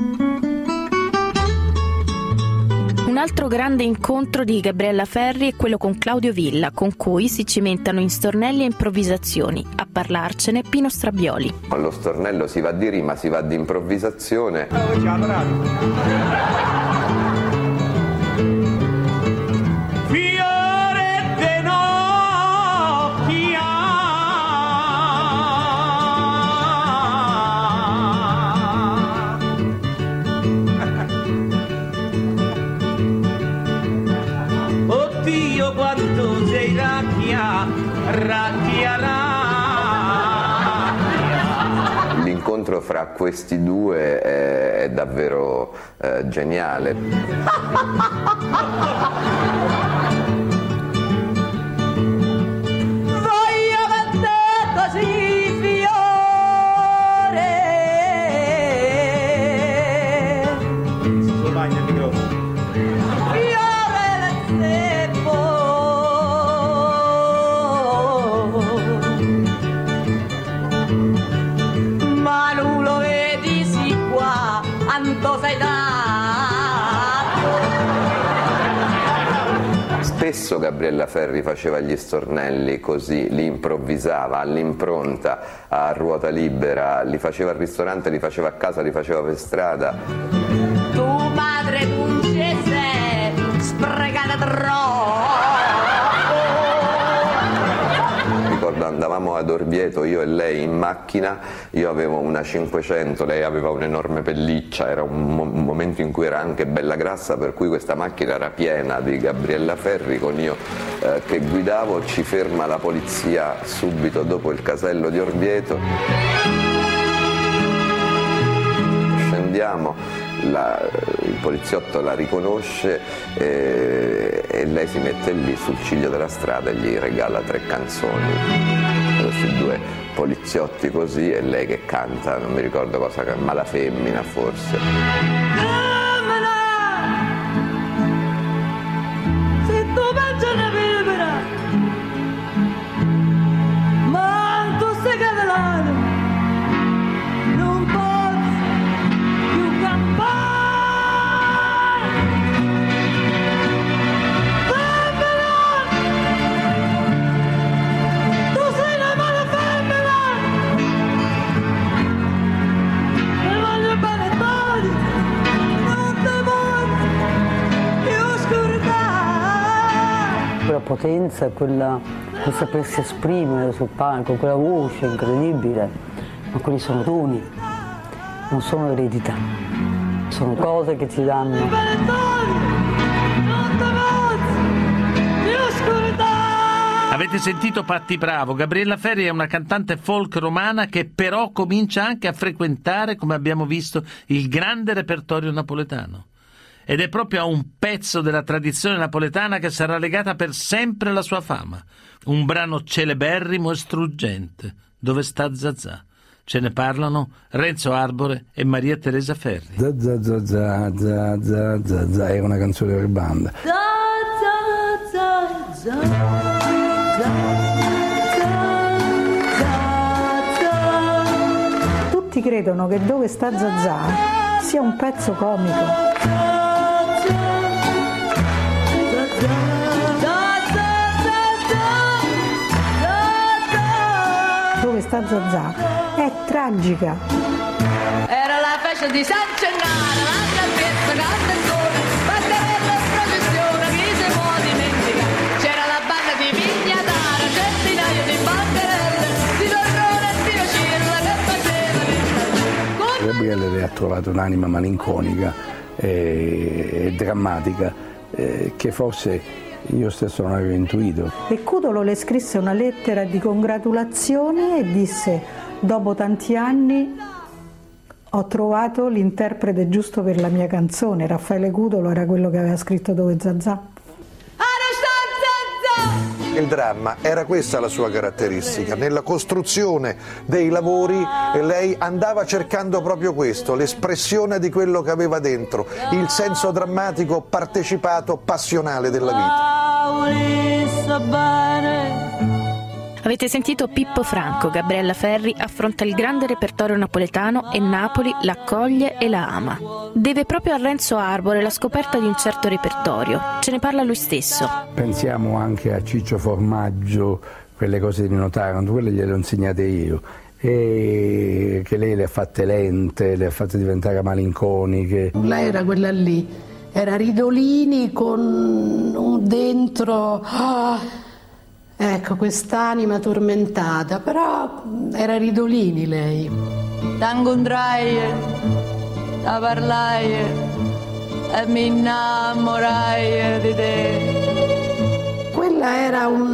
Un altro grande incontro di Gabriella Ferri è quello con Claudio Villa, con cui si cimentano in stornelli e improvvisazioni. A parlarcene Pino Strabioli. Con lo stornello si va di rima, si va di improvvisazione. L'incontro fra questi due è, è davvero eh, geniale. Voglio con te così fiore. Si sbaglia il microfono. Fiore del steppo. Ma non lo vedi sì qua, anto sei dato. Spesso Gabriella Ferri faceva gli stornelli così, li improvvisava all'impronta, a ruota libera, li faceva al ristorante, li faceva a casa, li faceva per strada. Tu madre duncese, sprecata troppo. Ricordo andavamo ad Orvieto, io e lei in macchina, io avevo una cinquecento, lei aveva un'enorme pelliccia, era un, mo- un momento in cui era anche bella grassa, per cui questa macchina era piena di Gabriella Ferri, con io eh, che guidavo, ci ferma la polizia subito dopo il casello di Orvieto. Scendiamo, la, il poliziotto la riconosce e, e lei si mette lì sul ciglio della strada e gli regala tre canzoni. Questi due poliziotti così e lei che canta, non mi ricordo cosa, ma la femmina forse. Se tu mangi una pilpera, ma tu sei catalano, non posso più campare. Tu sei una mala femmina, mi voglio bene tutti, non ti voglio più scordare. Quella potenza, quella, quel sapersi esprimere sul palco, quella voce incredibile, ma quelli sono doni, non sono eredità, sono cose che ci danno. Avete sentito Patti Bravo? Gabriella Ferri è una cantante folk romana che però comincia anche a frequentare, come abbiamo visto, il grande repertorio napoletano. Ed è proprio a un pezzo della tradizione napoletana che sarà legata per sempre la sua fama. Un brano celeberrimo e struggente, Dove sta Zazà. Ce ne parlano Renzo Arbore e Maria Teresa Ferri. Zazà, zazà, zazà, zazà, è una canzone per banda. Tutti credono che Dove sta Zazà sia un pezzo comico. Dove sta Zazà è tragica. Era la festa di San Gennaro, l'altra piazza canta il sole, Battarella in processione, chi si può dimenticare? C'era la banda di Vignatara, centinaia di banderelle, di Torrone e di Cirla che facevano il Gabriele le ha trovato un'anima malinconica e, e drammatica eh, che forse io stesso non avevo intuito. E Cudolo le scrisse una lettera di congratulazioni e disse: dopo tanti anni ho trovato l'interprete giusto per la mia canzone. Raffaele Cudolo era quello che aveva scritto Dove Zazà. Il dramma era questa la sua caratteristica, nella costruzione dei lavori lei andava cercando proprio questo, l'espressione di quello che aveva dentro, il senso drammatico, partecipato, passionale della vita. Avete sentito Pippo Franco, Gabriella Ferri affronta il grande repertorio napoletano e Napoli l'accoglie e la ama. Deve proprio a Renzo Arbore la scoperta di un certo repertorio, ce ne parla lui stesso. Pensiamo anche a Ciccio Formaggio, quelle cose di Notaranto, quelle gliele ho insegnate io, e che lei le ha fatte lente, le ha fatte diventare malinconiche. Lei era quella lì, era Ridolini con un dentro... Oh, ecco, quest'anima tormentata, però era Ridolini lei. T'incontrai, ti parlai e mi innamorai di te. Quella era una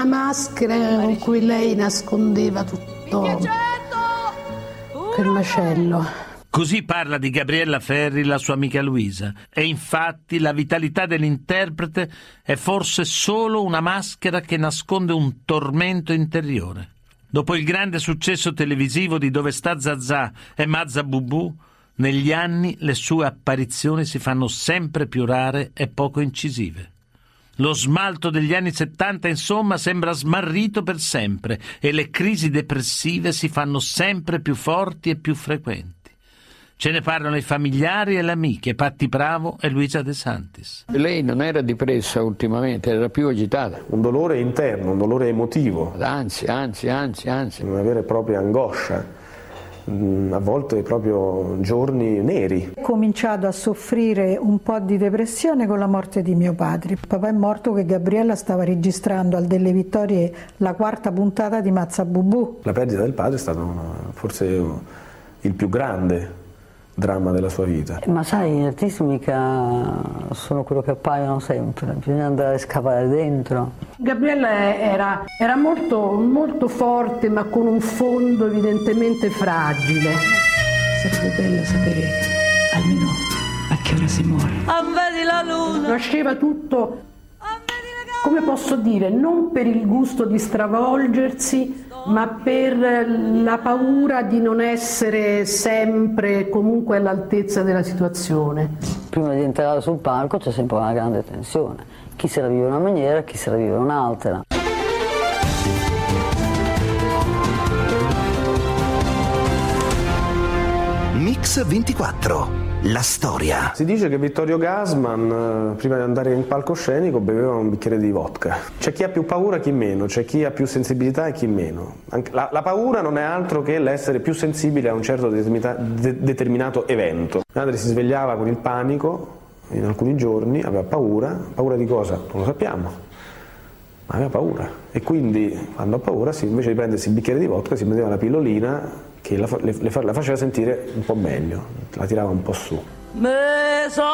maschera con cui lei nascondeva tutto quel macello. Così parla di Gabriella Ferri la sua amica Luisa, e infatti la vitalità dell'interprete è forse solo una maschera che nasconde un tormento interiore. Dopo il grande successo televisivo di Dove sta Zazà e Mazza Bubù, negli anni le sue apparizioni si fanno sempre più rare e poco incisive. Lo smalto degli anni settanta, insomma, sembra smarrito per sempre e le crisi depressive si fanno sempre più forti e più frequenti. Ce ne parlano i familiari e le amiche, Patti Pravo e Luisa De Santis. Lei non era depressa ultimamente, era più agitata. Un dolore interno, un dolore emotivo. Anzi, anzi, anzi, anzi. Una vera e propria angoscia, a volte proprio giorni neri. Ho cominciato a soffrire un po' di depressione con la morte di mio padre. Papà è morto che Gabriella stava registrando al Delle Vittorie la quarta puntata di Mazza Bubù. La perdita del padre è stato forse il più grande dramma della sua vita. Ma sai, gli artisti mica sono quello che appaiono sempre, bisogna andare a scavare dentro. Gabriella era, era molto, molto forte, ma con un fondo evidentemente fragile. Sarebbe bello sapere almeno a che ora si muore. Ah, vedi la luna. Nasceva tutto, come posso dire, non per il gusto di stravolgersi, ma per la paura di non essere sempre comunque all'altezza della situazione. Prima di entrare sul palco c'è sempre una grande tensione. Chi se la vive in una maniera, chi se la vive in un'altra. Mix ventiquattro. La storia. Si dice che Vittorio Gassman, prima di andare in palcoscenico, beveva un bicchiere di vodka. C'è chi ha più paura e chi meno, c'è chi ha più sensibilità e chi meno. Anche la, la paura non è altro che l'essere più sensibile a un certo de- determinato evento. Mia madre si svegliava con il panico in alcuni giorni, aveva paura. Paura di cosa? Non lo sappiamo, ma aveva paura. E quindi, quando ha paura, si, invece di prendersi il bicchiere di vodka, si prendeva la pillolina che la, le, le, la faceva sentire un po' meglio, la tirava un po' su. Me so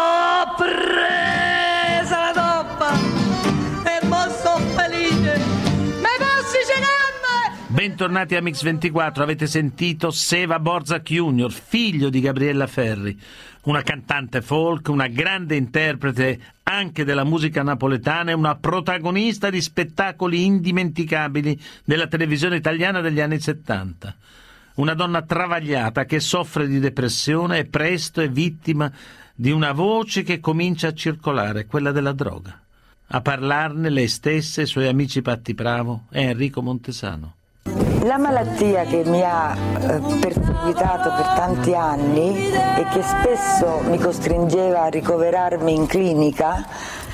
presa la toppa e mo sto felice, me passi cegambe. Bentornati a Mix ventiquattro, avete sentito Seva Borzak junior, figlio di Gabriella Ferri, una cantante folk, una grande interprete anche della musica napoletana e una protagonista di spettacoli indimenticabili della televisione italiana degli anni settanta. Una donna travagliata che soffre di depressione e presto è vittima di una voce che comincia a circolare, quella della droga. A parlarne lei stessa e i suoi amici Patti Pravo e Enrico Montesano. La malattia che mi ha eh, perseguitato per tanti anni e che spesso mi costringeva a ricoverarmi in clinica,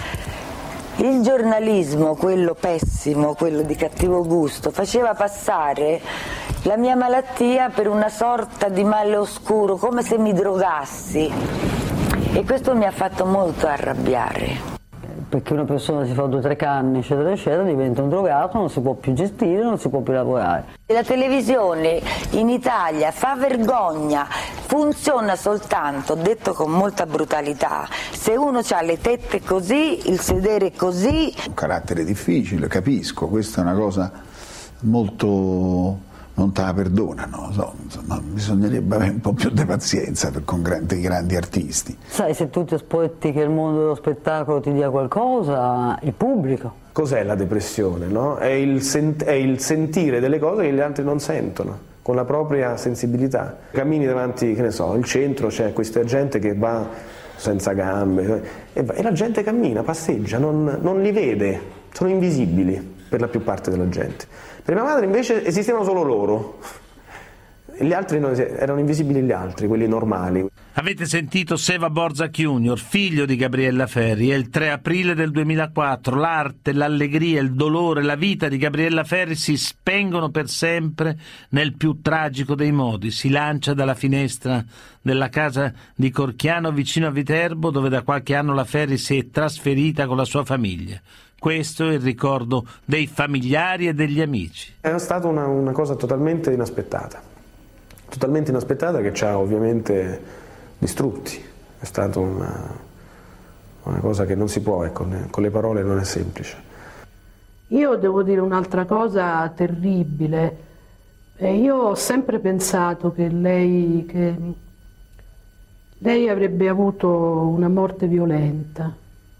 il giornalismo, quello pessimo, quello di cattivo gusto, faceva passare la mia malattia per una sorta di male oscuro, come se mi drogassi, e questo mi ha fatto molto arrabbiare. Perché una persona si fa due o tre canne, eccetera, eccetera, diventa un drogato, non si può più gestire, non si può più lavorare. La televisione in Italia fa vergogna, funziona soltanto, detto con molta brutalità, se uno ha le tette così, il sedere così. Un carattere difficile, capisco, questa è una cosa molto... non te la perdonano, so, insomma, bisognerebbe avere un po' più di pazienza per, con grandi, grandi artisti. Sai, se tu ti aspetti che il mondo dello spettacolo ti dia qualcosa, il pubblico. Cos'è la depressione? No? È, il sent- è il sentire delle cose che gli altri non sentono, con la propria sensibilità. Cammini davanti, che ne so, il centro, c'è questa gente che va senza gambe, e, va, e la gente cammina, passeggia, non, non li vede, sono invisibili per la più parte della gente. Per mia madre invece esistevano solo loro, gli altri non, erano invisibili gli altri, quelli normali. Avete sentito Seva Borzak junior, figlio di Gabriella Ferri, e il tre aprile del duemilaquattro l'arte, l'allegria, il dolore, la vita di Gabriella Ferri si spengono per sempre nel più tragico dei modi. Si lancia dalla finestra della casa di Corchiano vicino a Viterbo, dove da qualche anno la Ferri si è trasferita con la sua famiglia. Questo è il ricordo dei familiari e degli amici. È stata una, una cosa totalmente inaspettata, totalmente inaspettata che ci ha ovviamente distrutti. È stata una, una cosa che non si può, ecco, con le parole non è semplice. Io devo dire un'altra cosa terribile. Eh, io ho sempre pensato che lei, che lei avrebbe avuto una morte violenta.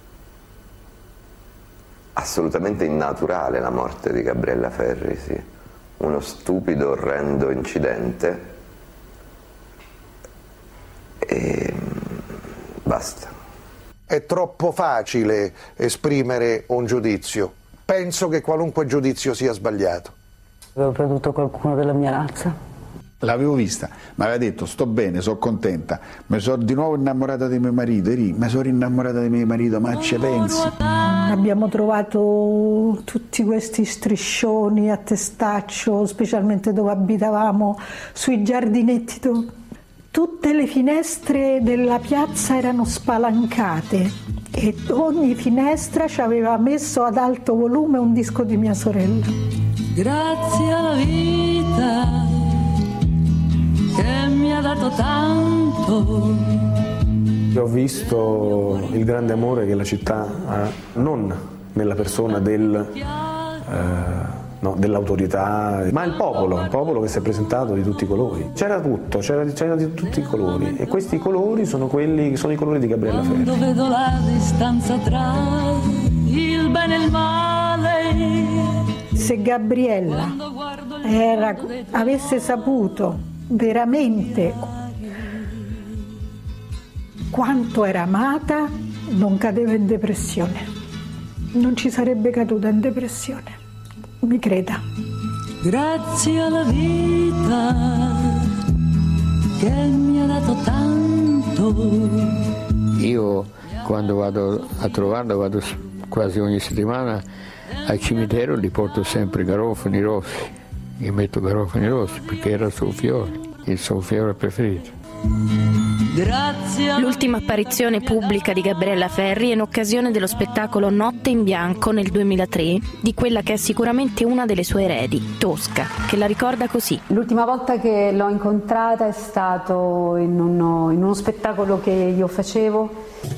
Assolutamente innaturale la morte di Gabriella Ferri, sì. Uno stupido, orrendo incidente e basta. È troppo facile esprimere un giudizio. Penso che qualunque giudizio sia sbagliato. Avevo perduto qualcuno della mia razza. L'avevo vista, mi aveva detto sto bene, sono contenta, mi sono di nuovo innamorata di mio marito, mi sono innamorata di mio marito, ma ci pensi? Abbiamo trovato tutti questi striscioni a testaccio, specialmente dove abitavamo, sui giardinetti. Dove... Tutte le finestre della piazza erano spalancate e ogni finestra ci aveva messo ad alto volume un disco di mia sorella. Grazie alla vita che mi ha dato tanto. Ho visto il grande amore che la città ha, non nella persona del, eh, no, dell'autorità, ma il popolo, il popolo che si è presentato di tutti i colori. C'era tutto, c'era, c'era di tutti i colori e questi colori sono quelli sono i colori di Gabriella Ferri. Quando vedo la distanza tra il bene e il male. Se Gabriella era, avesse saputo veramente quanto era amata, non cadeva in depressione, non ci sarebbe caduta in depressione, mi creda. Grazie alla vita che mi ha dato tanto. Io quando vado a trovarlo, vado quasi ogni settimana al cimitero, li porto sempre garofani rossi, gli metto garofani rossi perché era il suo fiore, il suo fiore preferito. L'ultima apparizione pubblica di Gabriella Ferri è in occasione dello spettacolo Notte in bianco nel duemilatré di quella che è sicuramente una delle sue eredi, Tosca, che la ricorda così. L'ultima volta che l'ho incontrata è stato in uno, in uno spettacolo che io facevo.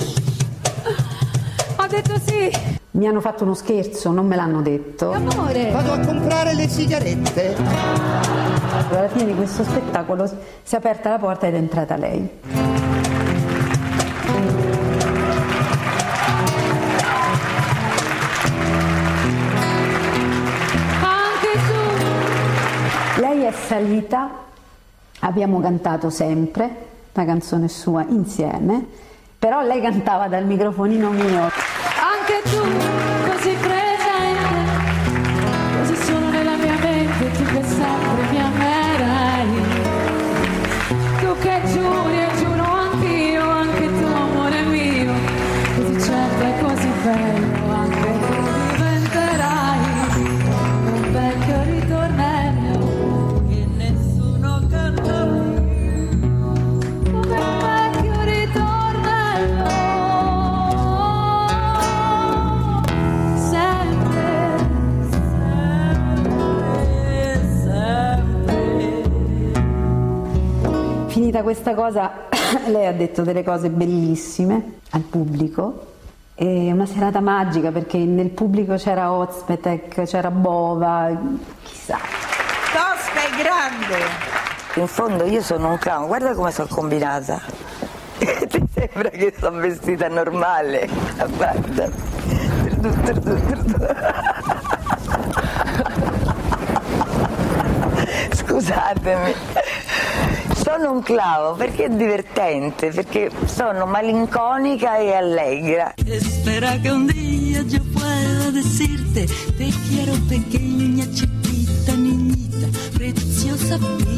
Ho detto sì! Mi hanno fatto uno scherzo, non me l'hanno detto. Amore! Vado a comprare le sigarette. Alla fine di questo spettacolo si è aperta la porta ed è entrata lei. Anche tu! Lei è salita, abbiamo cantato sempre una canzone sua insieme, però lei cantava dal microfonino mio. Anche tu, così presente, così solo nella mia mente, tu che sempre mi amerai. Tu che giuri e giuro anch'io, anche tu amore mio, così certo e così bello, anche tu diventerai un vecchio ritornello che nessuno canta più, come un vecchio ritornello. Finita questa cosa, lei ha detto delle cose bellissime al pubblico. È una serata magica perché nel pubblico c'era Ozpetek, c'era Bova, chissà. Tosca è grande! In fondo io sono un clown, guarda come sono combinata. Ti sembra che sono vestita normale? Guarda. Scusatemi. Sono un clown perché è divertente, perché sono malinconica e allegra. Espera que un día yo pueda decirte te quiero pequeña, chiquita, niñita, preciosa.